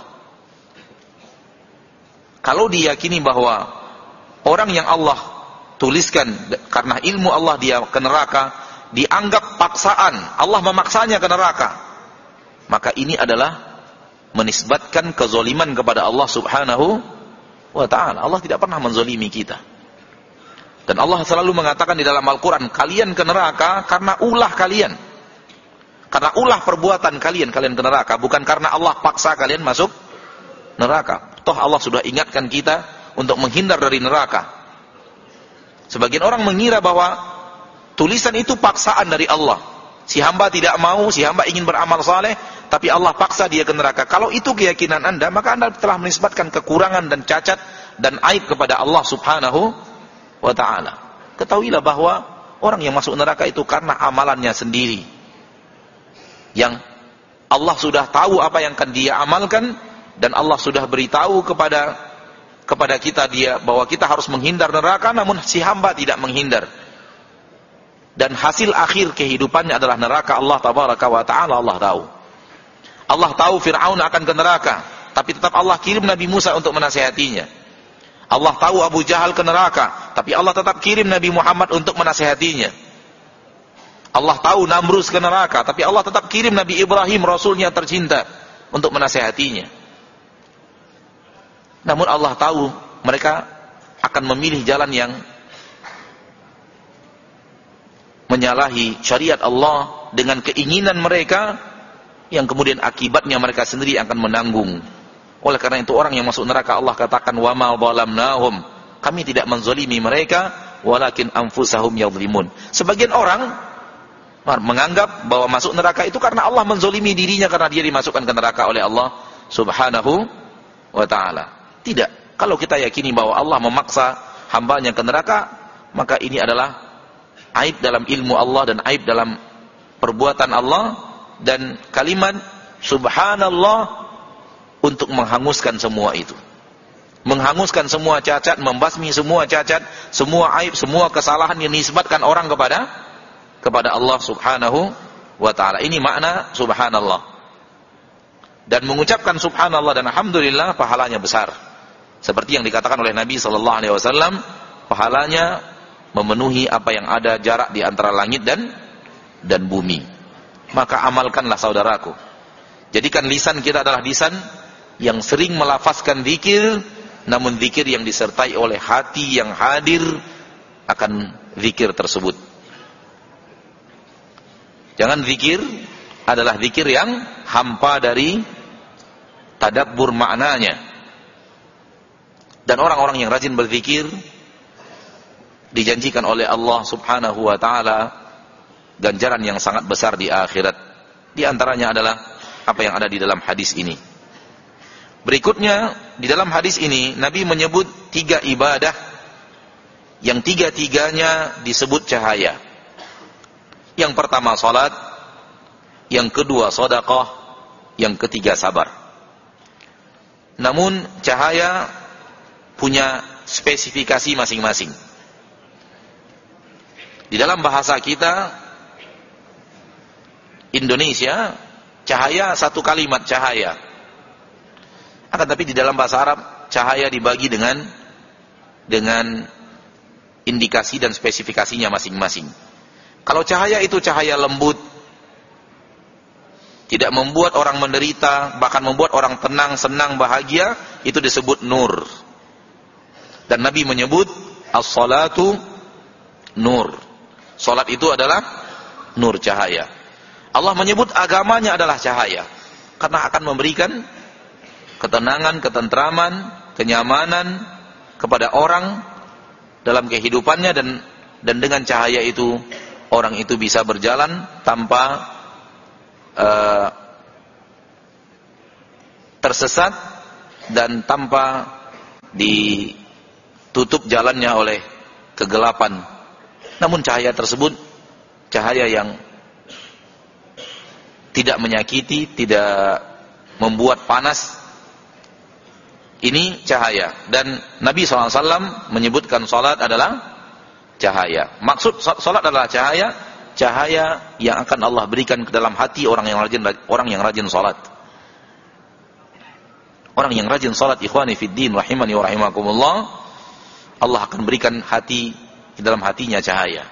Speaker 1: Kalau diyakini bahwa orang yang Allah tuliskan karena ilmu Allah dia ke neraka, dianggap paksaan, Allah memaksanya ke neraka, maka ini adalah menisbatkan kezoliman kepada Allah subhanahu wa ta'ala. Allah tidak pernah menzolimi kita. Dan Allah selalu mengatakan di dalam Al-Quran, kalian ke neraka karena ulah kalian, karena ulah perbuatan kalian, kalian ke neraka, bukan karena Allah paksa kalian masuk neraka. Toh Allah sudah ingatkan kita untuk menghindar dari neraka. Sebagian orang mengira bahwa tulisan itu paksaan dari Allah. Si hamba tidak mau, si hamba ingin beramal saleh, tapi Allah paksa dia ke neraka. Kalau itu keyakinan Anda, maka Anda telah menisbatkan kekurangan dan cacat dan aib kepada Allah subhanahu wa ta'ala. Ketahuilah bahwa orang yang masuk neraka itu karena amalannya sendiri, yang Allah sudah tahu apa yang akan dia amalkan, dan Allah sudah beritahu kepada kepada kita dia bahwa kita harus menghindar neraka, namun si hamba tidak menghindar. Dan hasil akhir kehidupannya adalah neraka. Allah tabaraka wa ta'ala Allah tahu. Allah tahu Fir'aun akan ke neraka, tapi tetap Allah kirim Nabi Musa untuk menasihatinya. Allah tahu Abu Jahal ke neraka, tapi Allah tetap kirim Nabi Muhammad untuk menasihatinya. Allah tahu Namrus ke neraka, tapi Allah tetap kirim Nabi Ibrahim, Rasulnya tercinta, untuk menasihatinya. Namun Allah tahu mereka akan memilih jalan yang menyalahi syariat Allah dengan keinginan mereka, yang kemudian akibatnya mereka sendiri akan menanggung. Oleh karena itu orang yang masuk neraka Allah katakan, wa ma zalamnahum, kami tidak menzalimi mereka, walakin anfusahum yadhlimun. Sebagian orang menganggap bahwa masuk neraka itu karena Allah menzalimi dirinya, karena dia dimasukkan ke neraka oleh Allah subhanahu wa ta'ala. Tidak. Kalau kita yakini bahwa Allah memaksa hambanya ke neraka, maka ini adalah aib dalam ilmu Allah dan aib dalam perbuatan Allah. Dan kalimat subhanallah untuk menghanguskan semua itu. Menghanguskan semua cacat, membasmi semua cacat, semua aib, semua kesalahan yang dinisbatkan orang kepada kepada Allah Subhanahu wa ta'ala. Ini makna subhanallah. Dan mengucapkan subhanallah dan alhamdulillah pahalanya besar. Seperti yang dikatakan oleh Nabi sallallahu alaihi wasallam, pahalanya memenuhi apa yang ada jarak di antara langit dan dan bumi. Maka amalkanlah saudaraku. Jadikan lisan kita adalah lisan yang sering melafazkan zikir, namun zikir yang disertai oleh hati yang hadir akan zikir tersebut. Jangan zikir adalah zikir yang hampa dari tadabbur maknanya. Dan orang-orang yang rajin berzikir dijanjikan oleh Allah Subhanahu wa ta'ala ganjaran yang sangat besar di akhirat. Di antaranya adalah apa yang ada di dalam hadis ini. Berikutnya, di dalam hadis ini Nabi menyebut tiga ibadah yang tiga-tiganya disebut cahaya. Yang pertama salat, yang kedua sedekah, yang ketiga sabar. Namun cahaya punya spesifikasi masing-masing. Di dalam bahasa kita Indonesia, cahaya satu kalimat cahaya. Akan tapi di dalam bahasa Arab cahaya dibagi dengan dengan indikasi dan spesifikasinya masing-masing. Kalau cahaya itu cahaya lembut, tidak membuat orang menderita, bahkan membuat orang tenang, senang, bahagia, itu disebut nur. Dan Nabi menyebut as-salatu nur. Salat itu adalah nur, cahaya. Allah menyebut agamanya adalah cahaya, karena akan memberikan ketenangan, ketentraman, kenyamanan kepada orang dalam kehidupannya, dan dan dengan cahaya itu orang itu bisa berjalan tanpa uh, tersesat dan tanpa ditutup jalannya oleh kegelapan. Namun cahaya tersebut cahaya yang tidak menyakiti, tidak membuat panas. Ini cahaya. Dan Nabi shallallahu alaihi wasallam menyebutkan salat adalah cahaya. Maksud salat adalah cahaya, cahaya yang akan Allah berikan ke dalam hati orang yang rajin orang yang rajin salat. Orang yang rajin salat, ikhwani fid din rahimani wa rahimakumullah, Allah akan berikan hati di dalam hatinya cahaya.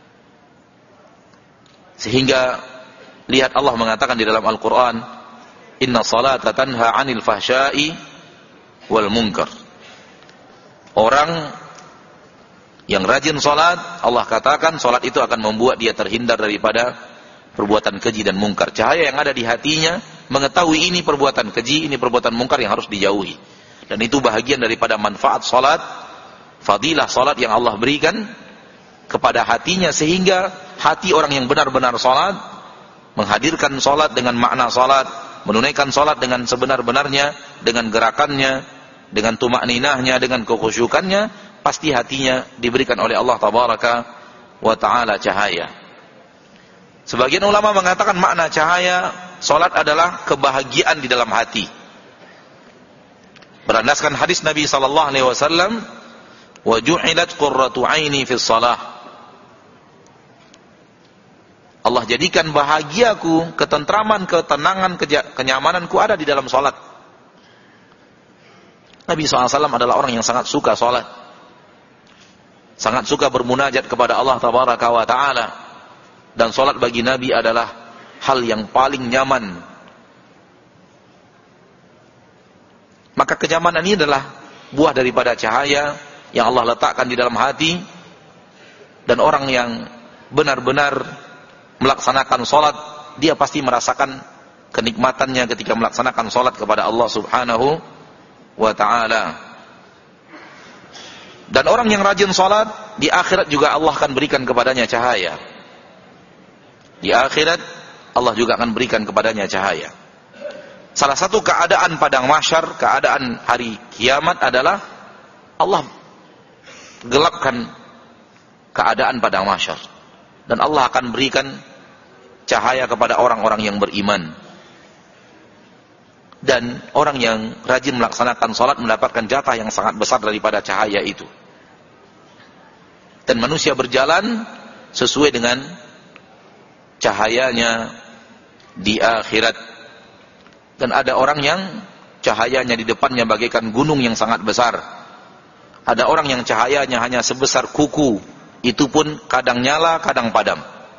Speaker 1: Sehingga lihat Allah mengatakan di dalam Al-Qur'an, "Inna salata tanha 'anil fahsya'i wal munkar." Orang yang rajin salat, Allah katakan salat itu akan membuat dia terhindar daripada perbuatan keji dan mungkar. Cahaya yang ada di hatinya mengetahui ini perbuatan keji, ini perbuatan mungkar yang harus dijauhi. Dan itu bahagian daripada manfaat salat, fadilah salat yang Allah berikan kepada hatinya, sehingga hati orang yang benar-benar salat, menghadirkan salat dengan makna salat, menunaikan salat dengan sebenar-benarnya, dengan gerakannya, dengan tumakninahnya, dengan kekhusyukannya, pasti hatinya diberikan oleh Allah tabaraka wa ta'ala cahaya. Sebagian ulama mengatakan makna cahaya salat adalah kebahagiaan di dalam hati. Berlandaskan hadis Nabi sallallahu alaihi wasallam, "Wa ju'ilat qurratu 'aini fis shalah." Allah jadikan bahagiaku, ketentraman, ketenangan, kenyamananku ada di dalam salat. Nabi shallallahu alaihi wasallam adalah orang yang sangat suka salat, sangat suka bermunajat kepada Allah tabaraka wa ta'ala. Dan salat bagi Nabi adalah hal yang paling nyaman. Maka kenyamanan ini adalah buah daripada cahaya yang Allah letakkan di dalam hati. Dan orang yang benar-benar melaksanakan salat, dia pasti merasakan kenikmatannya ketika melaksanakan salat kepada Allah subhanahu wa ta'ala. Dan orang yang rajin salat, di akhirat juga Allah akan berikan kepadanya cahaya. Di akhirat Allah juga akan berikan kepadanya cahaya. Salah satu keadaan padang mahsyar, keadaan hari kiamat adalah Allah gelapkan keadaan padang mahsyar, dan Allah akan berikan cahaya kepada orang-orang yang beriman. Dan orang yang rajin melaksanakan sholat mendapatkan jatah yang sangat besar daripada cahaya itu. Dan manusia berjalan sesuai dengan cahayanya di akhirat. Dan ada orang yang cahayanya di depannya bagaikan gunung yang sangat besar. Ada orang yang cahayanya hanya sebesar kuku, itu pun kadang nyala, kadang padam.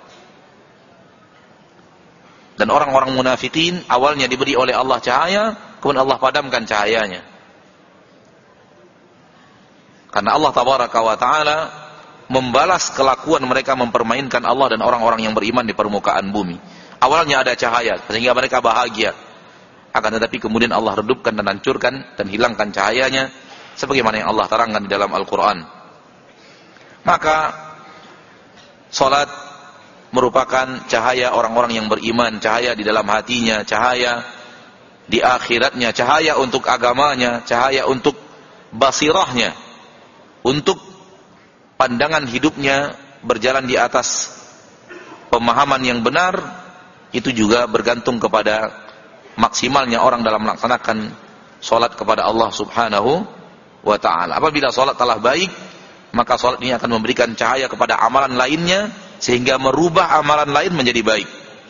Speaker 1: Dan orang-orang munafikin awalnya diberi oleh Allah cahaya, kemudian Allah padamkan cahayanya. Karena Allah tabaraka wa ta'ala membalas kelakuan mereka mempermainkan Allah dan orang-orang yang beriman di permukaan bumi. Awalnya ada cahaya sehingga mereka bahagia. Akan tetapi kemudian Allah redupkan dan hancurkan dan hilangkan cahayanya sebagaimana yang Allah terangkan di dalam Al-Qur'an. Maka salat merupakan cahaya orang-orang yang beriman, cahaya di dalam hatinya, cahaya di akhiratnya, cahaya untuk agamanya, cahaya untuk basirahnya, untuk pandangan hidupnya berjalan di atas pemahaman yang benar. Itu juga bergantung kepada maksimalnya orang dalam melaksanakan salat kepada Allah Subhanahu wa ta'ala. Apabila salat telah baik, maka salat ini akan memberikan cahaya kepada amalan lainnya sehingga merubah amalan lain menjadi baik.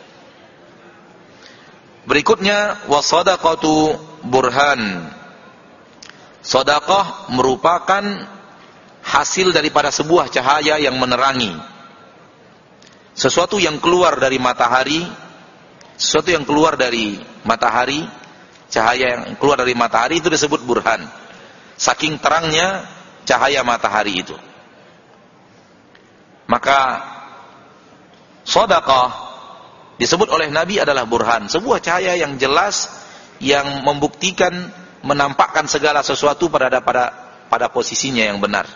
Speaker 1: Berikutnya wasadaqatu burhan. Sedekah merupakan hasil daripada sebuah cahaya yang menerangi. Sesuatu yang keluar dari matahari, sesuatu yang keluar dari matahari, cahaya yang keluar dari matahari itu disebut burhan. Saking terangnya cahaya matahari itu. Maka sedekah disebut oleh Nabi adalah burhan, sebuah cahaya yang jelas yang membuktikan, menampakkan segala sesuatu pada pada pada posisinya yang benar.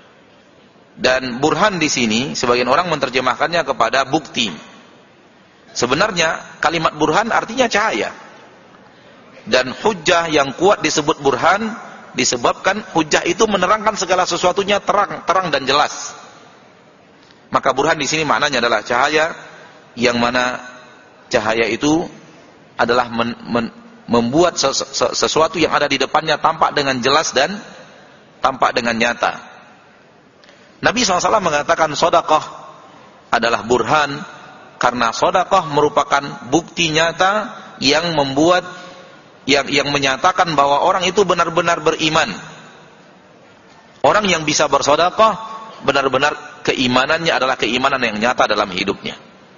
Speaker 1: Dan burhan di sini sebagian orang menerjemahkannya kepada bukti. Sebenarnya kalimat burhan artinya cahaya. Dan hujjah yang kuat disebut burhan disebabkan hujjah itu menerangkan segala sesuatunya terang, terang dan jelas. Maka burhan di sini maknanya adalah cahaya, yang mana cahaya itu adalah men, men, membuat ses, ses, sesuatu yang ada di depannya tampak dengan jelas dan tampak dengan nyata. Nabi shallallahu alaihi wasallam mengatakan sedekah adalah burhan karena sedekah merupakan bukti nyata yang membuat yang yang menyatakan bahwa orang itu benar-benar beriman. Orang yang bisa bersedekah benar-benar keimanannya adalah keimanan yang nyata dalam hidupnya.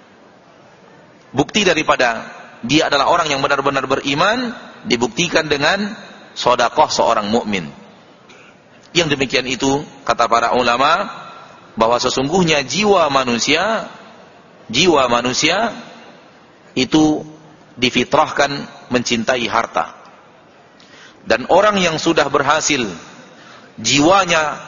Speaker 1: Bukti daripada dia adalah orang yang benar-benar beriman dibuktikan dengan sedekah seorang mukmin. Yang demikian itu kata para ulama bahwa sesungguhnya jiwa manusia jiwa manusia itu difitrahkan mencintai harta. Dan orang yang sudah berhasil jiwanya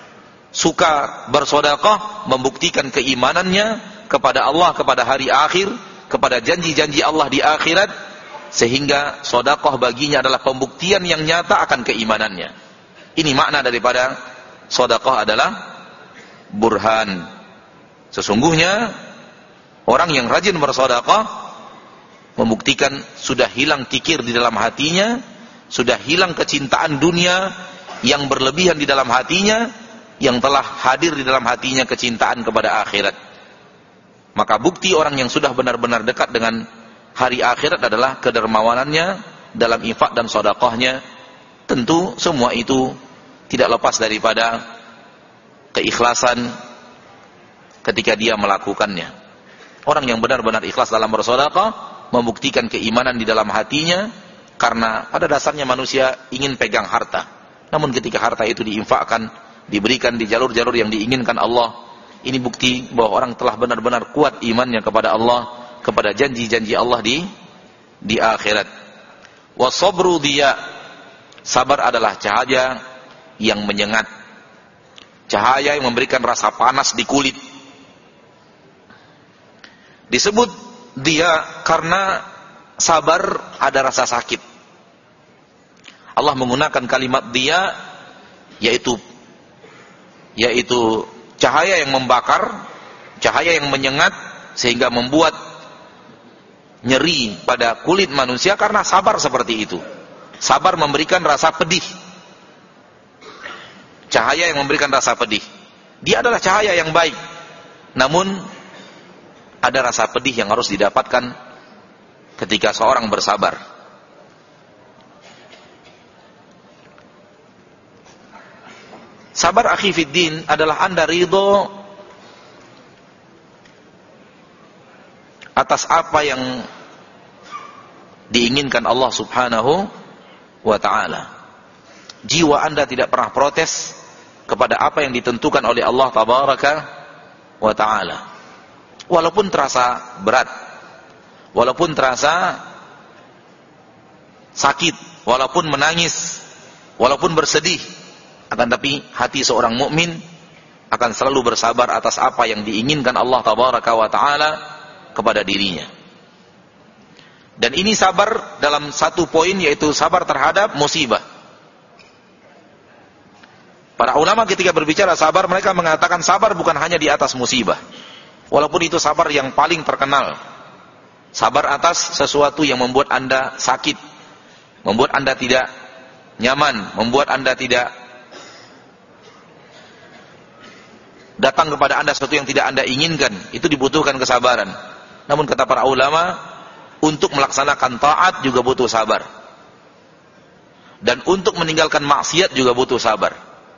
Speaker 1: suka bersedekah membuktikan keimanannya kepada Allah, kepada hari akhir, kepada janji-janji Allah di akhirat, sehingga sedekah baginya adalah pembuktian yang nyata akan keimanannya. Ini makna daripada sedekah adalah burhan. Sesungguhnya orang yang rajin bersedekah membuktikan sudah hilang kikir di dalam hatinya, sudah hilang kecintaan dunia yang berlebihan di dalam hatinya, yang telah hadir di dalam hatinya kecintaan kepada akhirat. Maka bukti orang yang sudah benar-benar dekat dengan hari akhirat adalah kedermawanannya dalam infak dan sedekahnya. Tentu semua itu tidak lepas daripada keikhlasan ketika dia melakukannya. Orang yang benar-benar ikhlas dalam bersedekah membuktikan keimanan di dalam hatinya, karena pada dasarnya manusia ingin pegang harta. Namun ketika harta itu diinfakkan, diberikan di jalur-jalur yang diinginkan Allah, ini bukti bahwa orang telah benar-benar kuat imannya kepada Allah, kepada janji-janji Allah di di akhirat. Wasabru diya, sabar adalah cahaya yang menyengat, cahaya yang memberikan rasa panas di kulit. Disebut dia karena sabar ada rasa sakit. Allah menggunakan kalimat dia, yaitu yaitu cahaya yang membakar, cahaya yang menyengat, sehingga membuat nyeri pada kulit manusia karena sabar seperti itu. Sabar memberikan rasa pedih. Cahaya yang memberikan rasa pedih. Dia adalah cahaya yang baik. Namun ada rasa pedih yang harus didapatkan ketika seorang bersabar. Sabar akhi fiddin adalah Anda ridho atas apa yang diinginkan Allah Subhanahu wa ta'ala. Jiwa Anda tidak pernah protes kepada apa yang ditentukan oleh Allah Tabaraka wa ta'ala. Walaupun terasa berat, walaupun terasa sakit, walaupun menangis, walaupun bersedih, akan tapi hati seorang mukmin akan selalu bersabar atas apa yang diinginkan Allah Tabaraka wa ta'ala kepada dirinya. Dan ini sabar dalam satu poin, yaitu sabar terhadap musibah. Para ulama ketika berbicara sabar, mereka mengatakan sabar bukan hanya di atas musibah, walaupun itu sabar yang paling terkenal. Sabar atas sesuatu yang membuat Anda sakit, membuat Anda tidak nyaman, membuat Anda tidak datang kepada Anda sesuatu yang tidak Anda inginkan, itu dibutuhkan kesabaran. Namun kata para ulama, untuk melaksanakan taat juga butuh sabar, dan untuk meninggalkan maksiat juga butuh sabar.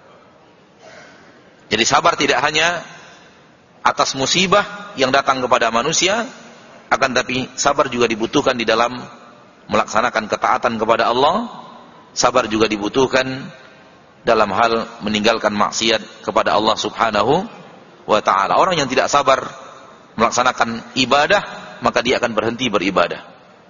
Speaker 1: Jadi sabar tidak hanya atas musibah yang datang kepada manusia, akan tapi sabar juga dibutuhkan di dalam melaksanakan ketaatan kepada Allah. Sabar juga dibutuhkan dalam hal meninggalkan maksiat kepada Allah Subhanahu wa ta'ala. Orang yang tidak sabar melaksanakan ibadah, maka dia akan berhenti beribadah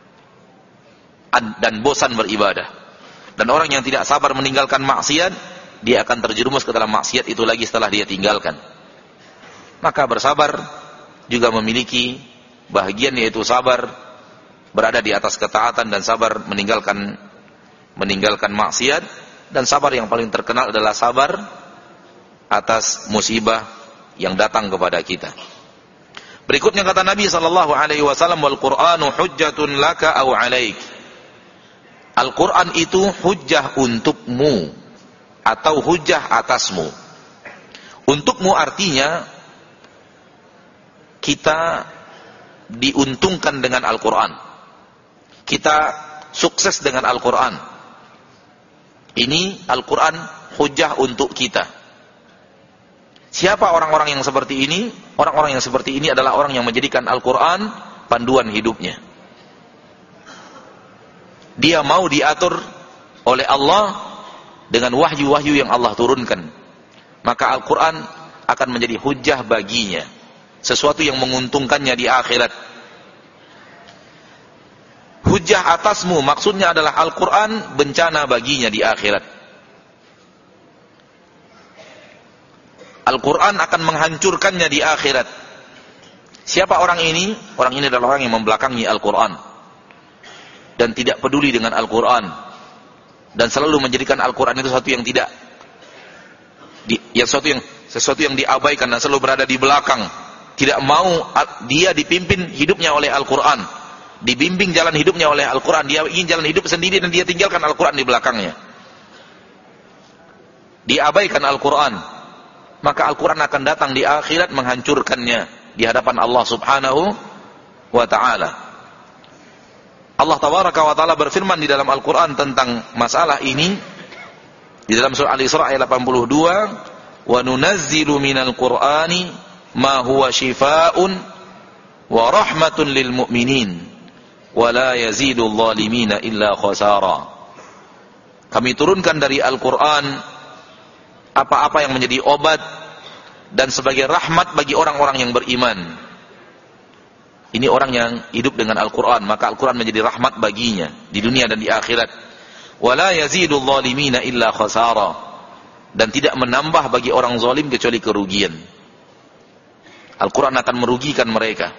Speaker 1: dan bosan beribadah. Dan orang yang tidak sabar meninggalkan maksiat, dia akan terjerumus ke dalam maksiat itu lagi setelah dia tinggalkan. Maka bersabar juga memiliki bahagian, yaitu sabar berada di atas ketaatan dan sabar meninggalkan meninggalkan maksiat. Dan sabar yang paling terkenal adalah sabar atas musibah yang datang kepada kita. Berikutnya kata Nabi sallallahu alaihi wasallam, wal Qur'anu hujjatun laka aw 'alaik. Al-Qur'an itu hujjah untukmu atau hujjah atasmu. Untukmu artinya kita diuntungkan dengan Al-Qur'an. Kita sukses dengan Al-Qur'an. Ini Al-Qur'an hujjah untuk kita. Siapa orang-orang yang seperti ini? Orang-orang yang seperti ini adalah orang yang menjadikan Al-Quran panduan hidupnya. Dia mau diatur oleh Allah dengan wahyu-wahyu yang Allah turunkan. Maka Al-Quran akan menjadi hujjah baginya, sesuatu yang menguntungkannya di akhirat. Hujjah atasmu maksudnya adalah Al-Quran bencana baginya di akhirat. Al-Quran akan menghancurkannya di akhirat. Siapa orang ini? Orang ini adalah orang yang membelakangi Al-Quran dan tidak peduli dengan Al-Quran, dan selalu menjadikan Al-Quran itu sesuatu yang tidak di, ya sesuatu yang sesuatu yang diabaikan, dan selalu berada di belakang. Tidak mau dia dipimpin hidupnya oleh Al-Quran, dibimbing jalan hidupnya oleh Al-Quran. Dia ingin jalan hidup sendiri dan dia tinggalkan Al-Quran di belakangnya. Diabaikan Al-Quran, maka Al-Quran akan datang di akhirat menghancurkannya di hadapan Allah Subhanahu wa ta'ala. Allah Tabaraka wa ta'ala berfirman di dalam Al-Quran tentang masalah ini di dalam surah Al-Isra ayat delapan puluh dua, wa nunazzilu minal Qur'ani ma huwa shifaa'un wa rahmatun lil mu'minin wa la yazidul zalimina illa khasara. Kami turunkan dari Al-Quran apa-apa yang menjadi obat dan sebagai rahmat bagi orang-orang yang beriman. Ini orang yang hidup dengan Al-Quran, maka Al-Quran menjadi rahmat baginya di dunia dan di akhirat. Wala yazidul zalimina illa khasara. Dan tidak menambah bagi orang zalim kecuali kerugian. Al-Quran akan merugikan mereka.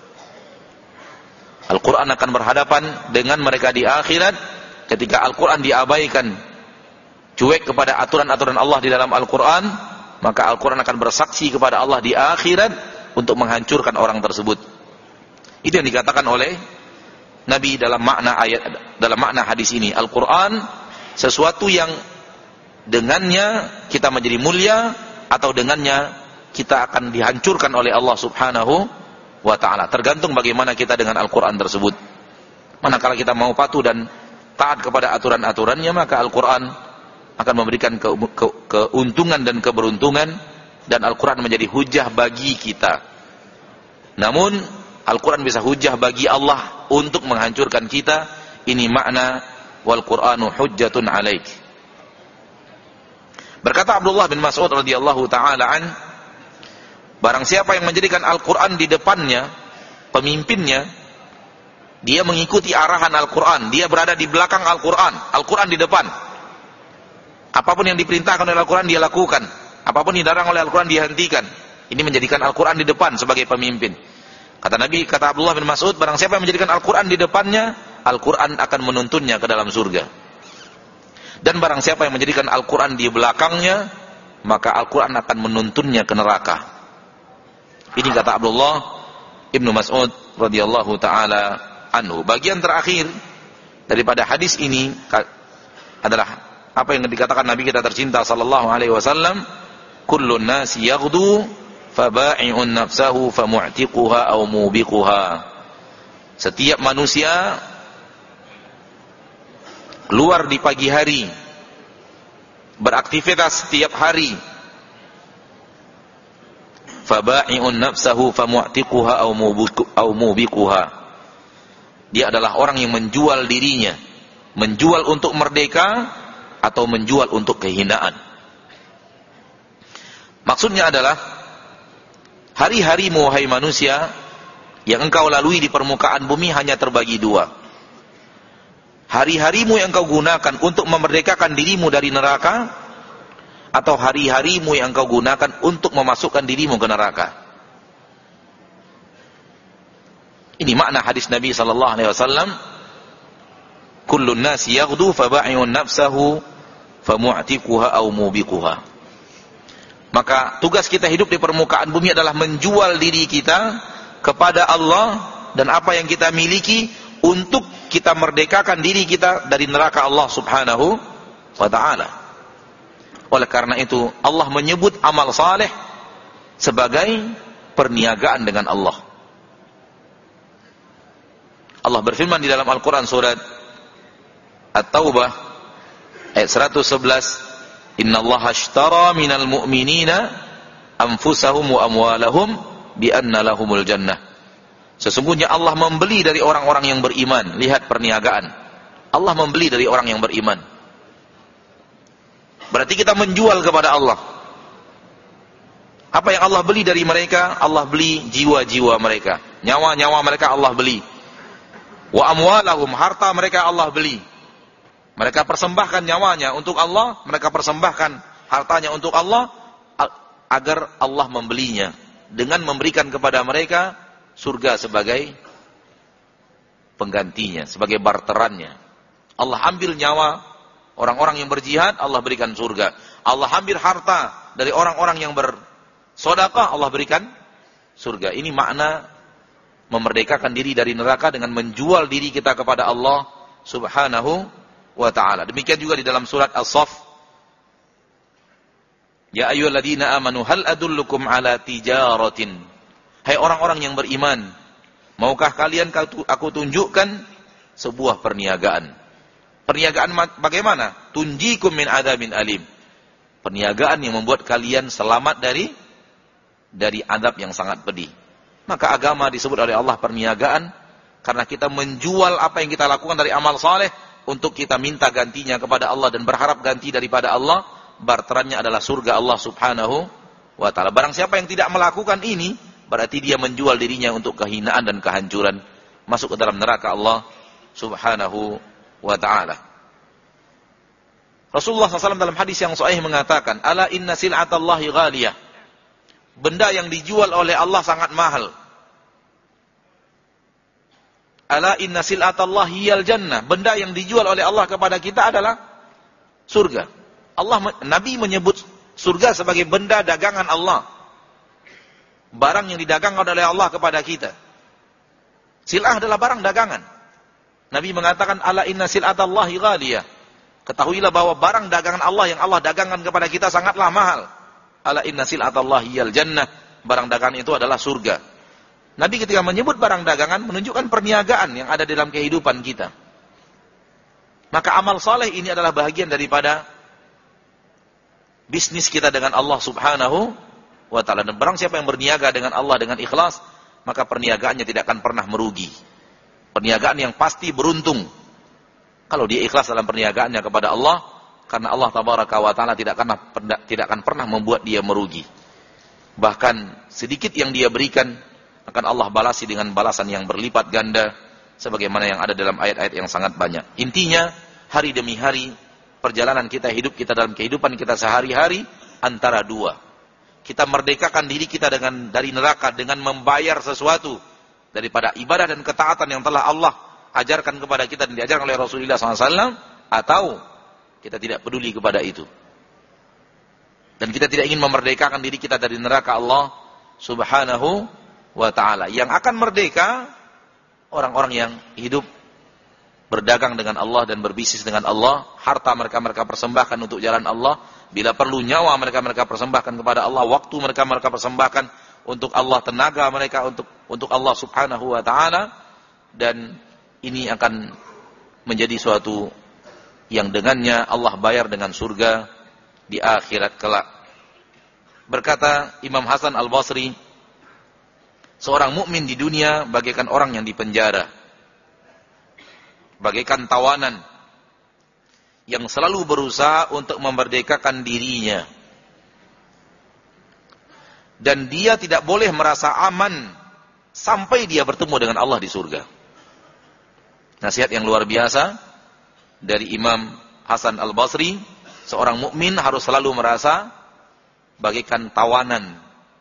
Speaker 1: Al-Quran akan berhadapan dengan mereka di akhirat ketika Al-Quran diabaikan, cuek kepada aturan-aturan Allah di dalam Al-Quran, maka Al-Quran akan bersaksi kepada Allah di akhirat untuk menghancurkan orang tersebut. Itu yang dikatakan oleh Nabi dalam makna ayat, dalam makna hadis ini. Al-Quran sesuatu yang dengannya kita menjadi mulia, atau dengannya kita akan dihancurkan oleh Allah subhanahu wa ta'ala. Tergantung bagaimana kita dengan Al-Quran tersebut. Manakala kita mau patuh dan taat kepada aturan-aturannya, maka Al-Quran akan memberikan ke, ke, keuntungan dan keberuntungan, dan Al-Quran menjadi hujah bagi kita. Namun Al-Quran bisa hujah bagi Allah untuk menghancurkan kita. Ini makna wal Qur'anu hujjatun alaik. Berkata Abdullah bin Mas'ud radhiyallahu taala an, barang siapa yang menjadikan Al-Quran di depannya, pemimpinnya, dia mengikuti arahan Al-Quran, dia berada di belakang Al-Quran, Al-Quran di depan. Apapun yang diperintahkan oleh Al-Quran dia lakukan, apapun yang dilarang oleh Al-Quran dia hentikan. Ini menjadikan Al-Quran di depan sebagai pemimpin. Kata Nabi, kata Abdullah bin Mas'ud, barang siapa yang menjadikan Al-Quran di depannya, Al-Quran akan menuntunnya ke dalam surga. Dan barang siapa yang menjadikan Al-Quran di belakangnya, maka Al-Quran akan menuntunnya ke neraka. Ini kata Abdullah ibnu Mas'ud radhiyallahu taala anhu. Bagian terakhir daripada hadis ini adalah apa yang dikatakan Nabi kita tercinta sallallahu alaihi wasallam, kullun nasi yaghdu faba'i'un nafsahu famu'tiquha aw mubiquha. Setiap manusia keluar di pagi hari, beraktivitas setiap hari. Faba'i'un nafsahu famu'tiquha aw mubiquha. Dia adalah orang yang menjual dirinya, menjual untuk merdeka atau menjual untuk kehinaan. Maksudnya adalah hari-harimu wahai manusia yang engkau lalui di permukaan bumi hanya terbagi dua. Hari-harimu yang kau gunakan untuk memerdekakan dirimu dari neraka, atau hari-harimu yang kau gunakan untuk memasukkan dirimu ke neraka. Ini makna hadis Nabi sallallahu alaihi wasallam, kullun nasi yaghdu faba'i'un nafsahu famu'tiquha aw mubiquha. Maka tugas kita hidup di permukaan bumi adalah menjual diri kita kepada Allah dan apa yang kita miliki untuk kita merdekakan diri kita dari neraka Allah subhanahu wa ta'ala. Oleh karena itu Allah menyebut amal saleh sebagai perniagaan dengan Allah. Allah berfirman di dalam Al-Quran surat At-Taubah ayat seratus sebelas, innallaha ashtara minal mu'minina anfusahum wa amwalahum bi anna lahumul jannah. Sesungguhnya Allah membeli dari orang-orang yang beriman. Lihat perniagaan. Allah membeli dari orang yang beriman. Berarti kita menjual kepada Allah. Apa yang Allah beli dari mereka? Allah beli jiwa-jiwa mereka. Nyawa-nyawa mereka Allah beli. Wa amwalahum, harta mereka Allah beli. Mereka persembahkan nyawanya untuk Allah. Mereka persembahkan hartanya untuk Allah, agar Allah membelinya dengan memberikan kepada mereka surga sebagai penggantinya, sebagai barterannya. Allah ambil nyawa orang-orang yang berjihad, Allah berikan surga. Allah ambil harta dari orang-orang yang bersedekah, Allah berikan surga. Ini makna memerdekakan diri dari neraka dengan menjual diri kita kepada Allah subhanahu wa ta'ala. Demikian juga di dalam surat As-Saff, ya ayyuhalladzina amanu hal adullukum ala tijaratin. Hai orang-orang yang beriman, maukah kalian aku tunjukkan sebuah perniagaan? Perniagaan bagaimana? Tunjikum min adzabin alim. Perniagaan yang membuat kalian selamat dari dari azab yang sangat pedih. Maka agama disebut oleh Allah perniagaan karena kita menjual apa yang kita lakukan dari amal saleh untuk kita minta gantinya kepada Allah dan berharap ganti daripada Allah. Barterannya adalah surga Allah subhanahu wa ta'ala. Barang siapa yang tidak melakukan ini, berarti dia menjual dirinya untuk kehinaan dan kehancuran, masuk ke dalam neraka Allah subhanahu wa ta'ala. Rasulullah shallallahu alaihi wasallam dalam hadis yang sahih mengatakan, ala inna sil'atallahi ghaliyah. Benda yang dijual oleh Allah sangat mahal. Ala inna sil'atallahi hiyal jannah. Benda yang dijual oleh Allah kepada kita adalah surga. Allah, Nabi menyebut surga sebagai benda dagangan Allah. Barang yang didagangkan oleh Allah kepada kita. Silah adalah barang dagangan. Nabi mengatakan, ala inna sil'atallahi ghaliyah. Ketahuilah bahwa barang dagangan Allah yang Allah dagangkan kepada kita sangatlah mahal. Ala inna sil'atallahi yal jannah. Barang dagangan itu adalah surga. Nabi ketika menyebut barang dagangan menunjukkan perniagaan yang ada dalam kehidupan kita. Maka amal saleh ini adalah bahagian daripada bisnis kita dengan Allah Subhanahu wa ta'ala. Dan barang siapa yang berniaga dengan Allah dengan ikhlas, maka perniagaannya tidak akan pernah merugi. Perniagaan yang pasti beruntung. Kalau dia ikhlas dalam perniagaannya kepada Allah, karena Allah Tabaraka wa ta'ala tidak akan, tidak akan pernah membuat dia merugi. Bahkan sedikit yang dia berikan, akan Allah balasi dengan balasan yang berlipat ganda, sebagaimana yang ada dalam ayat-ayat yang sangat banyak. Intinya, hari demi hari, perjalanan kita, hidup kita dalam kehidupan kita sehari-hari, antara dua. Kita merdekakan diri kita dengan dari neraka dengan membayar sesuatu daripada ibadah dan ketaatan yang telah Allah ajarkan kepada kita dan diajarkan oleh Rasulullah shallallahu alaihi wasallam, atau kita tidak peduli kepada itu. Dan kita tidak ingin memerdekakan diri kita dari neraka Allah Subhanahu wa ta'ala. Yang akan merdeka orang-orang yang hidup berdagang dengan Allah dan berbisnis dengan Allah, harta mereka mereka persembahkan untuk jalan Allah, bila perlu nyawa mereka mereka persembahkan kepada Allah, waktu mereka mereka persembahkan untuk Allah, tenaga mereka untuk untuk Allah Subhanahu wa ta'ala, dan ini akan menjadi suatu yang dengannya Allah bayar dengan surga di akhirat kelak. Berkata Imam Hasan Al-Basri, seorang mukmin di dunia bagaikan orang yang dipenjara, bagaikan tawanan yang selalu berusaha untuk memerdekakan dirinya, dan dia tidak boleh merasa aman sampai dia bertemu dengan Allah di surga. Nasihat yang luar biasa dari Imam Hasan Al-Basri, seorang mukmin harus selalu merasa bagaikan tawanan,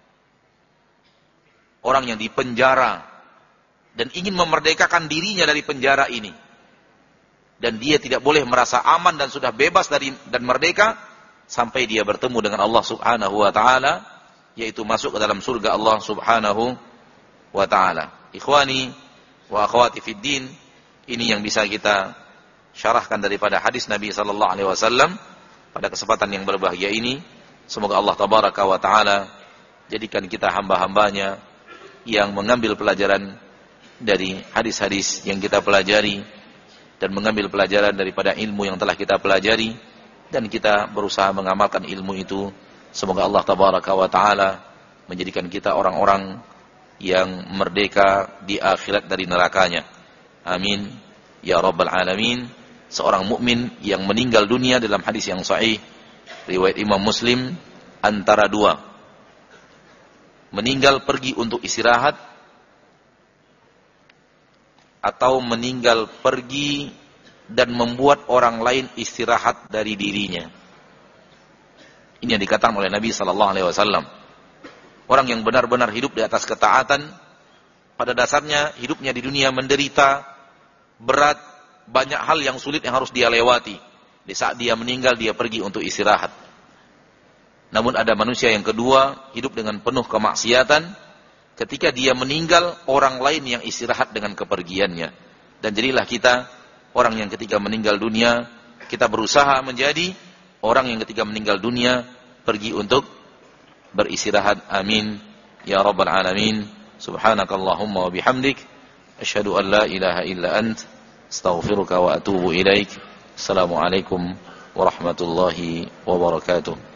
Speaker 1: orang yang dipenjara dan ingin memerdekakan dirinya dari penjara ini, dan dia tidak boleh merasa aman dan sudah bebas dari dan merdeka sampai dia bertemu dengan Allah Subhanahu wa ta'ala, yaitu masuk ke dalam surga Allah Subhanahu wa ta'ala. Ikhwani wa akhwati fid din, ini yang bisa kita syarahkan daripada hadis Nabi sallallahu alaihi wasallam pada kesempatan yang berbahagia ini. Semoga Allah Tabaraka wa ta'ala jadikan kita hamba-hambanya yang mengambil pelajaran dari hadis-hadis yang kita pelajari, dan mengambil pelajaran daripada ilmu yang telah kita pelajari, dan kita berusaha mengamalkan ilmu itu. Semoga Allah Tabaraka wa ta'ala menjadikan kita orang-orang yang merdeka di akhirat dari nerakanya. Amin ya rabbal alamin. Seorang mukmin yang meninggal dunia dalam hadis yang sahih riwayat Imam Muslim, antara dua: meninggal pergi untuk istirahat, atau meninggal pergi dan membuat orang lain istirahat dari dirinya. Ini yang dikatakan oleh Nabi sallallahu alaihi wasallam. Orang yang benar-benar hidup di atas ketaatan, pada dasarnya hidupnya di dunia menderita, berat, banyak hal yang sulit yang harus dia lewati. Di saat dia meninggal, dia pergi untuk istirahat. Namun ada manusia yang kedua, hidup dengan penuh kemaksiatan. Ketika dia meninggal, orang lain yang istirahat dengan kepergiannya. Dan jadilah kita orang yang ketika meninggal dunia, kita berusaha menjadi orang yang ketika meninggal dunia pergi untuk beristirahat. Amin ya rabbal alamin. Subhanakallahumma wa bihamdik, asyhadu an la ilaha illa ant, astaghfiruka wa atubu ilaik. Assalamualaikum warahmatullahi wabarakatuh.